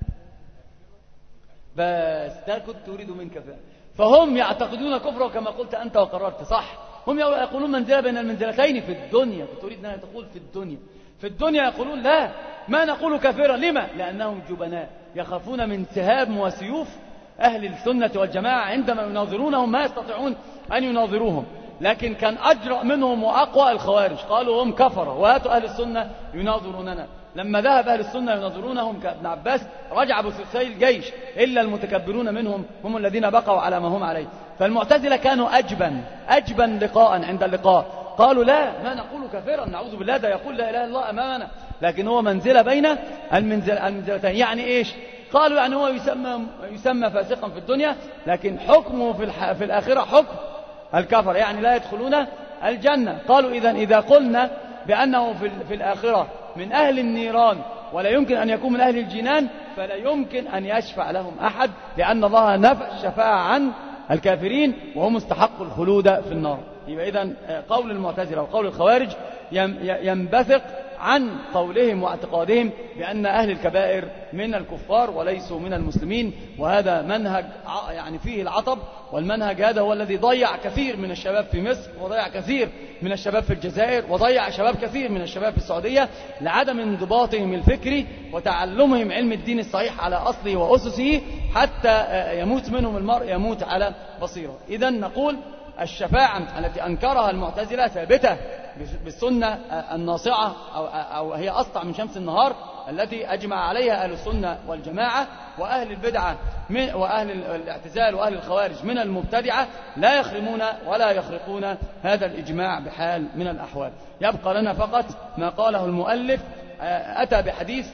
Speaker 1: بس ده كنت تريد منك فعلا. فهم يعتقدون كفره كما قلت انت وقررت، صح؟ هم يقولون منزله بين المنزلتين في الدنيا. تريد ان تقول في الدنيا في الدنيا يقولون لا، ما نقول كافرا. لما؟ لأنهم جبناء يخافون من سهام وسيوف أهل السنة والجماعة. عندما يناظرونهم ما يستطيعون أن يناظروهم. لكن كان أجرأ منهم وأقوى الخوارج، قالوا هم كفرة وهاتوا أهل السنة يناظروننا. لما ذهب أهل السنة ينظرونهم كابن عباس رجع بثلثي الجيش إلا المتكبرون منهم هم الذين بقوا على ما هم عليه. فالمعتزلة كانوا أجبن أجبن لقاء عند اللقاء، قالوا لا ما نقول كافرا نعوذ بالله، ده يقول لا إله إلا الله أمامنا، لكن هو منزلة بين المنزل المنزلتين. يعني إيش؟ قالوا يعني هو يسمى, يسمى فاسقا في الدنيا، لكن حكمه في, الح... في الآخرة حكم الكفر، يعني لا يدخلون الجنة. قالوا إذن إذا قلنا بأنه في, في الآخرة من أهل النيران ولا يمكن أن يكون من أهل الجنان، فلا يمكن أن يشفع لهم أحد، لأن الله نفى الشفاعة عن الكافرين وهم استحقوا الخلود في النار. يبقى إذن قول المعتزلة وقول الخوارج ينبثق عن قولهم واعتقادهم بأن أهل الكبائر من الكفار وليسوا من المسلمين، وهذا منهج يعني فيه العطب، والمنهج هذا هو الذي ضيع كثير من الشباب في مصر، وضيع كثير من الشباب في الجزائر، وضيع شباب كثير من الشباب في السعودية لعدم انضباطهم الفكري وتعلمهم علم الدين الصحيح على أصله وأسسه، حتى يموت منهم المرء يموت على بصيرة. إذن نقول الشفاعة التي أنكرها المعتزلة ثابتة بالسنة الناصعة أو, أو هي أسطع من شمس النهار التي أجمع عليها أهل السنة والجماعة، وأهل البدعة من وأهل الاعتزال وأهل الخوارج من المبتدعة لا يخرمون ولا يخرقون هذا الإجماع بحال من الأحوال. يبقى لنا فقط ما قاله المؤلف، أتى بحديث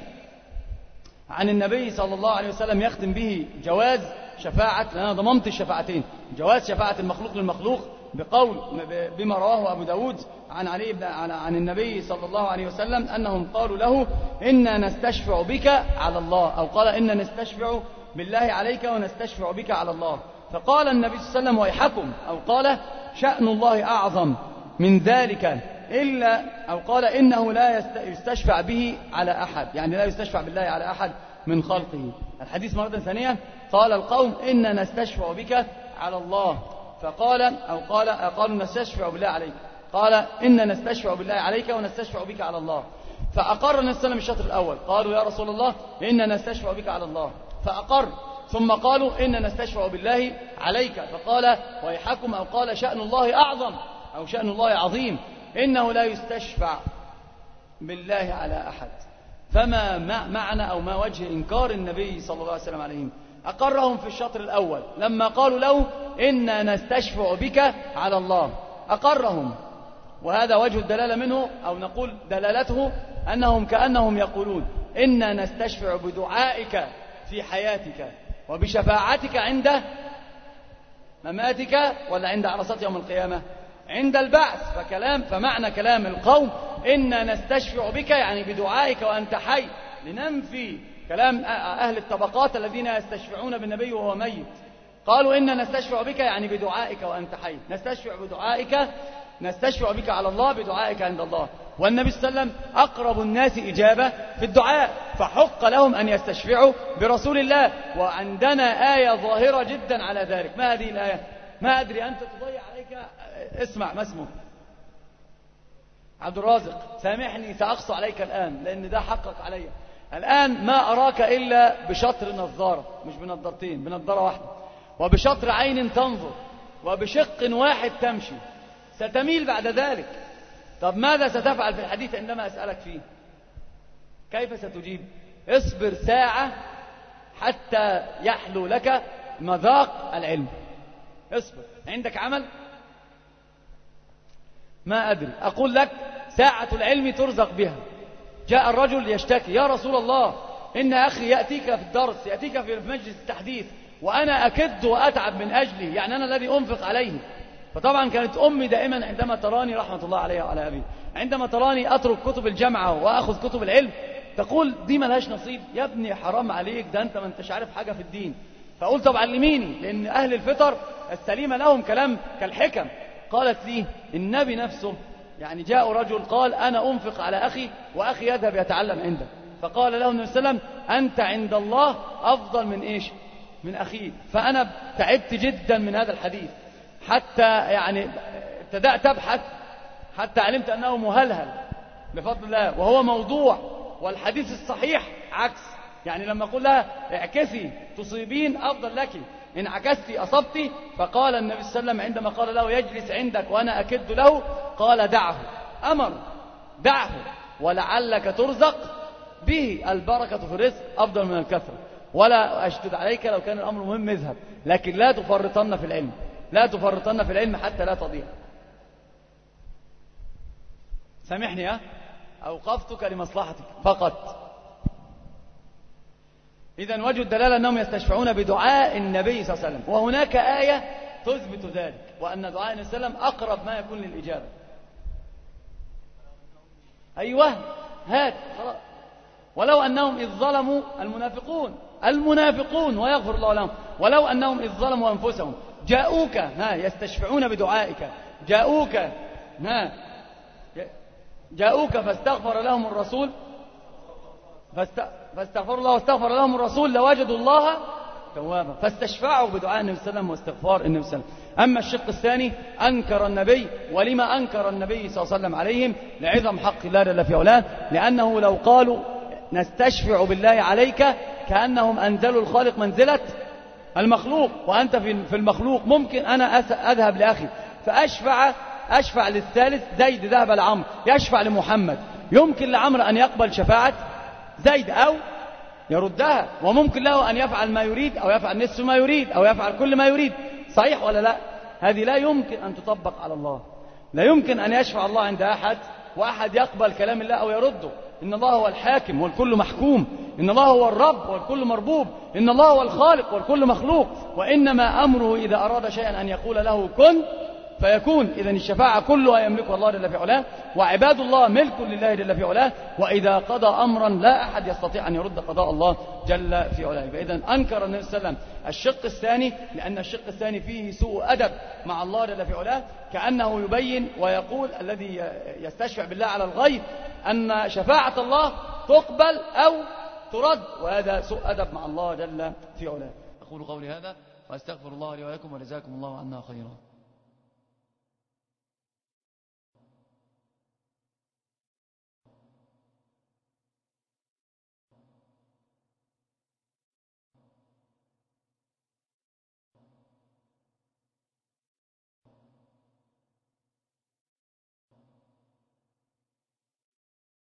Speaker 1: عن النبي صلى الله عليه وسلم يختم به جواز شفاعة، لأنا ضممت الشفاعتين، جواز شفاعة المخلوق للمخلوق بقول بما رواه أبو داود عن علي بن عن النبي صلى الله عليه وسلم أنهم قالوا له إنا نستشفع بك على الله، أو قال إنا نستشفع بالله عليك ونستشفع بك على الله، فقال النبي صلى الله عليه وسلم ويحكم، أو قال شأن الله أعظم من ذلك إلا، أو قال إنه لا يستشفع به على أحد، يعني لا يستشفع بالله على أحد من خلقه. الحديث مرة ثانية قال القوم إنا نستشفع بك على الله، فقال أو قال قالوا نستشفع بالله عليك، قال إنا نستشفع بالله عليك ونستشفع بك على الله، فأقر النبي صلى الله عليه وسلم الشطر الأول، قالوا يا رسول الله إنا نستشفع بك على الله، فأقر، ثم قالوا إنا نستشفع بالله عليك، فقال ويحكم، أو قال شأن الله أعظم أو شأن الله عظيم إنه لا يستشفع بالله على أحد. فما معنى أو ما وجه إنكار النبي صلى الله عليه وسلم عليهم؟ أقرهم في الشطر الأول لما قالوا له إنا نستشفع بك على الله، أقرهم، وهذا وجه الدلالة منه، أو نقول دلالته أنهم كأنهم يقولون إنا نستشفع بدعائك في حياتك وبشفاعتك عند مماتك، ولا عند عرصات يوم القيامة؟ عند البعث. فكلام فمعنى كلام القوم إنا نستشفع بك يعني بدعائك وأنت حي، لننفي كلام أهل الطبقات الذين يستشفعون بالنبي وهو ميت. قالوا إنا نستشفع بك يعني بدعائك وأنت حي، نستشفع بدعائك، نستشفع بك على الله بدعائك عند الله، والنبي صلى الله عليه وسلم أقرب الناس إجابة في الدعاء، فحق لهم أن يستشفعوا برسول الله. وعندنا آية ظاهرة جدا على ذلك. ما هذه الآية؟ ما أدري، أنت تضيع عليك، اسمع ما اسمه عبد الرازق، سامحني سأقص عليك الآن لأن ده حقق علي الآن. ما أراك إلا بشطر نظارة، مش بنظارتين، بنظارة واحدة، وبشطر عين تنظر، وبشق واحد تمشي، ستميل بعد ذلك. طب ماذا ستفعل في الحديث عندما أسألك فيه؟ كيف ستجيب؟ اصبر ساعة حتى يحلو لك مذاق العلم، اصبر. عندك عمل؟ ما أدري، أقول لك ساعة العلم ترزق بها. جاء الرجل يشتكي يا رسول الله إن أخي يأتيك في الدرس، يأتيك في مجلس التحديث، وأنا أكد وأتعب من أجله، يعني أنا الذي أنفق عليه. فطبعا كانت أمي دائما عندما تراني رحمة الله عليها وعلى أبي، عندما تراني أترك كتب الجامعة وأخذ كتب العلم تقول دي ملهاش نصيب، يا ابني حرام عليك، ده أنت ما أنتش عارف حاجة في الدين. فقلت طب علميني، لأن أهل الفطر السليمة لهم كلام كالحكم. قالت لي النبي نفسه، يعني جاء رجل قال أنا أنفق على أخي وأخي يذهب يتعلم عندك، فقال له النبي صلى الله عليه وسلم أنت عند الله أفضل من إيش؟ من أخيك. فأنا تعبت جدا من هذا الحديث، حتى يعني ابتدأت أبحث حتى علمت أنه مهلهل بفضل الله، وهو موضوع، والحديث الصحيح عكس. يعني لما أقول لها اعكسي تصيبين أفضل لك، إن عكستي أصبتي. فقال النبي صلى الله عليه وسلم عندما قال له يجلس عندك وأنا أكد له، قال دعه، أمر دعه ولعلك ترزق به البركة في الرزق أفضل من الكثرة. ولا أشدد عليك لو كان الأمر مهم اذهب، لكن لا تفرطن في العلم، لا تفرطن في العلم حتى لا تضيع. سامحني ها، أوقفتك لمصلحتك فقط. إذن وجه الدلالة أنهم يستشفعون بدعاء النبي صلى الله عليه وسلم، وهناك آية تثبت ذلك، وأن دعاء النبي صلى الله عليه وسلم أقرب ما يكون للإجابة. أيوه هات خلاص. ولو أنهم إذ ظلموا المنافقون المنافقون ويغفر الله لهم، ولو أنهم إذ ظلموا أنفسهم جاءوك ها يستشفعون بدعائك، جاءوك ها جاءوك فاستغفر لهم الرسول فاستغفر الله واستغفر لهم الرسول لوجدوا الله توابا، فاستشفعوا بدعاء النبي صلى الله عليه وسلم واستغفار النبي صلى الله عليه وسلم. أما الشق الثاني أنكر النبي، ولما أنكر النبي صلى الله عليه وسلم عليهم؟ لعظم حق الله جل في علاه، لأنه لو قالوا نستشفع بالله عليك كأنهم أنزلوا الخالق منزلة المخلوق، وأنت في المخلوق. ممكن أنا أذهب لأخي فأشفع أشفع للثالث، زيد ذهب لعمر يشفع لمحمد، يمكن لعمر أن يقبل شفاعة زيد أو يردها، وممكن له أن يفعل ما يريد أو يفعل نصف ما يريد أو يفعل كل ما يريد، صحيح ولا لا؟ هذه لا يمكن أن تطبق على الله. لا يمكن أن يشفع الله عند أحد وأحد يقبل كلام الله أو يرده. إن الله هو الحاكم والكل محكوم، إن الله هو الرب والكل مربوب، إن الله هو الخالق والكل مخلوق، وإنما أمره إذا أراد شيئا أن يقول له كن فيكون. إذن الشفاعة كلها يملكها الله جل في علاه، وعباد الله ملك لله جل في علاه، وإذا قضى أمرا لا أحد يستطيع أن يرد قضاء الله جل في علاه. إذن أنكر النبي صلى الله عليه وسلم الشق الثاني، لأن الشق الثاني فيه سوء أدب مع الله جل في علاه، كأنه يبين ويقول الذي يستشفع بالله على الغيب أن شفاعة الله تقبل أو ترد، وهذا سوء أدب مع الله جل في علاه. أقول قولي هذا وأستغفر الله لي ولكم، ولجزاكم الله عنا خيرا.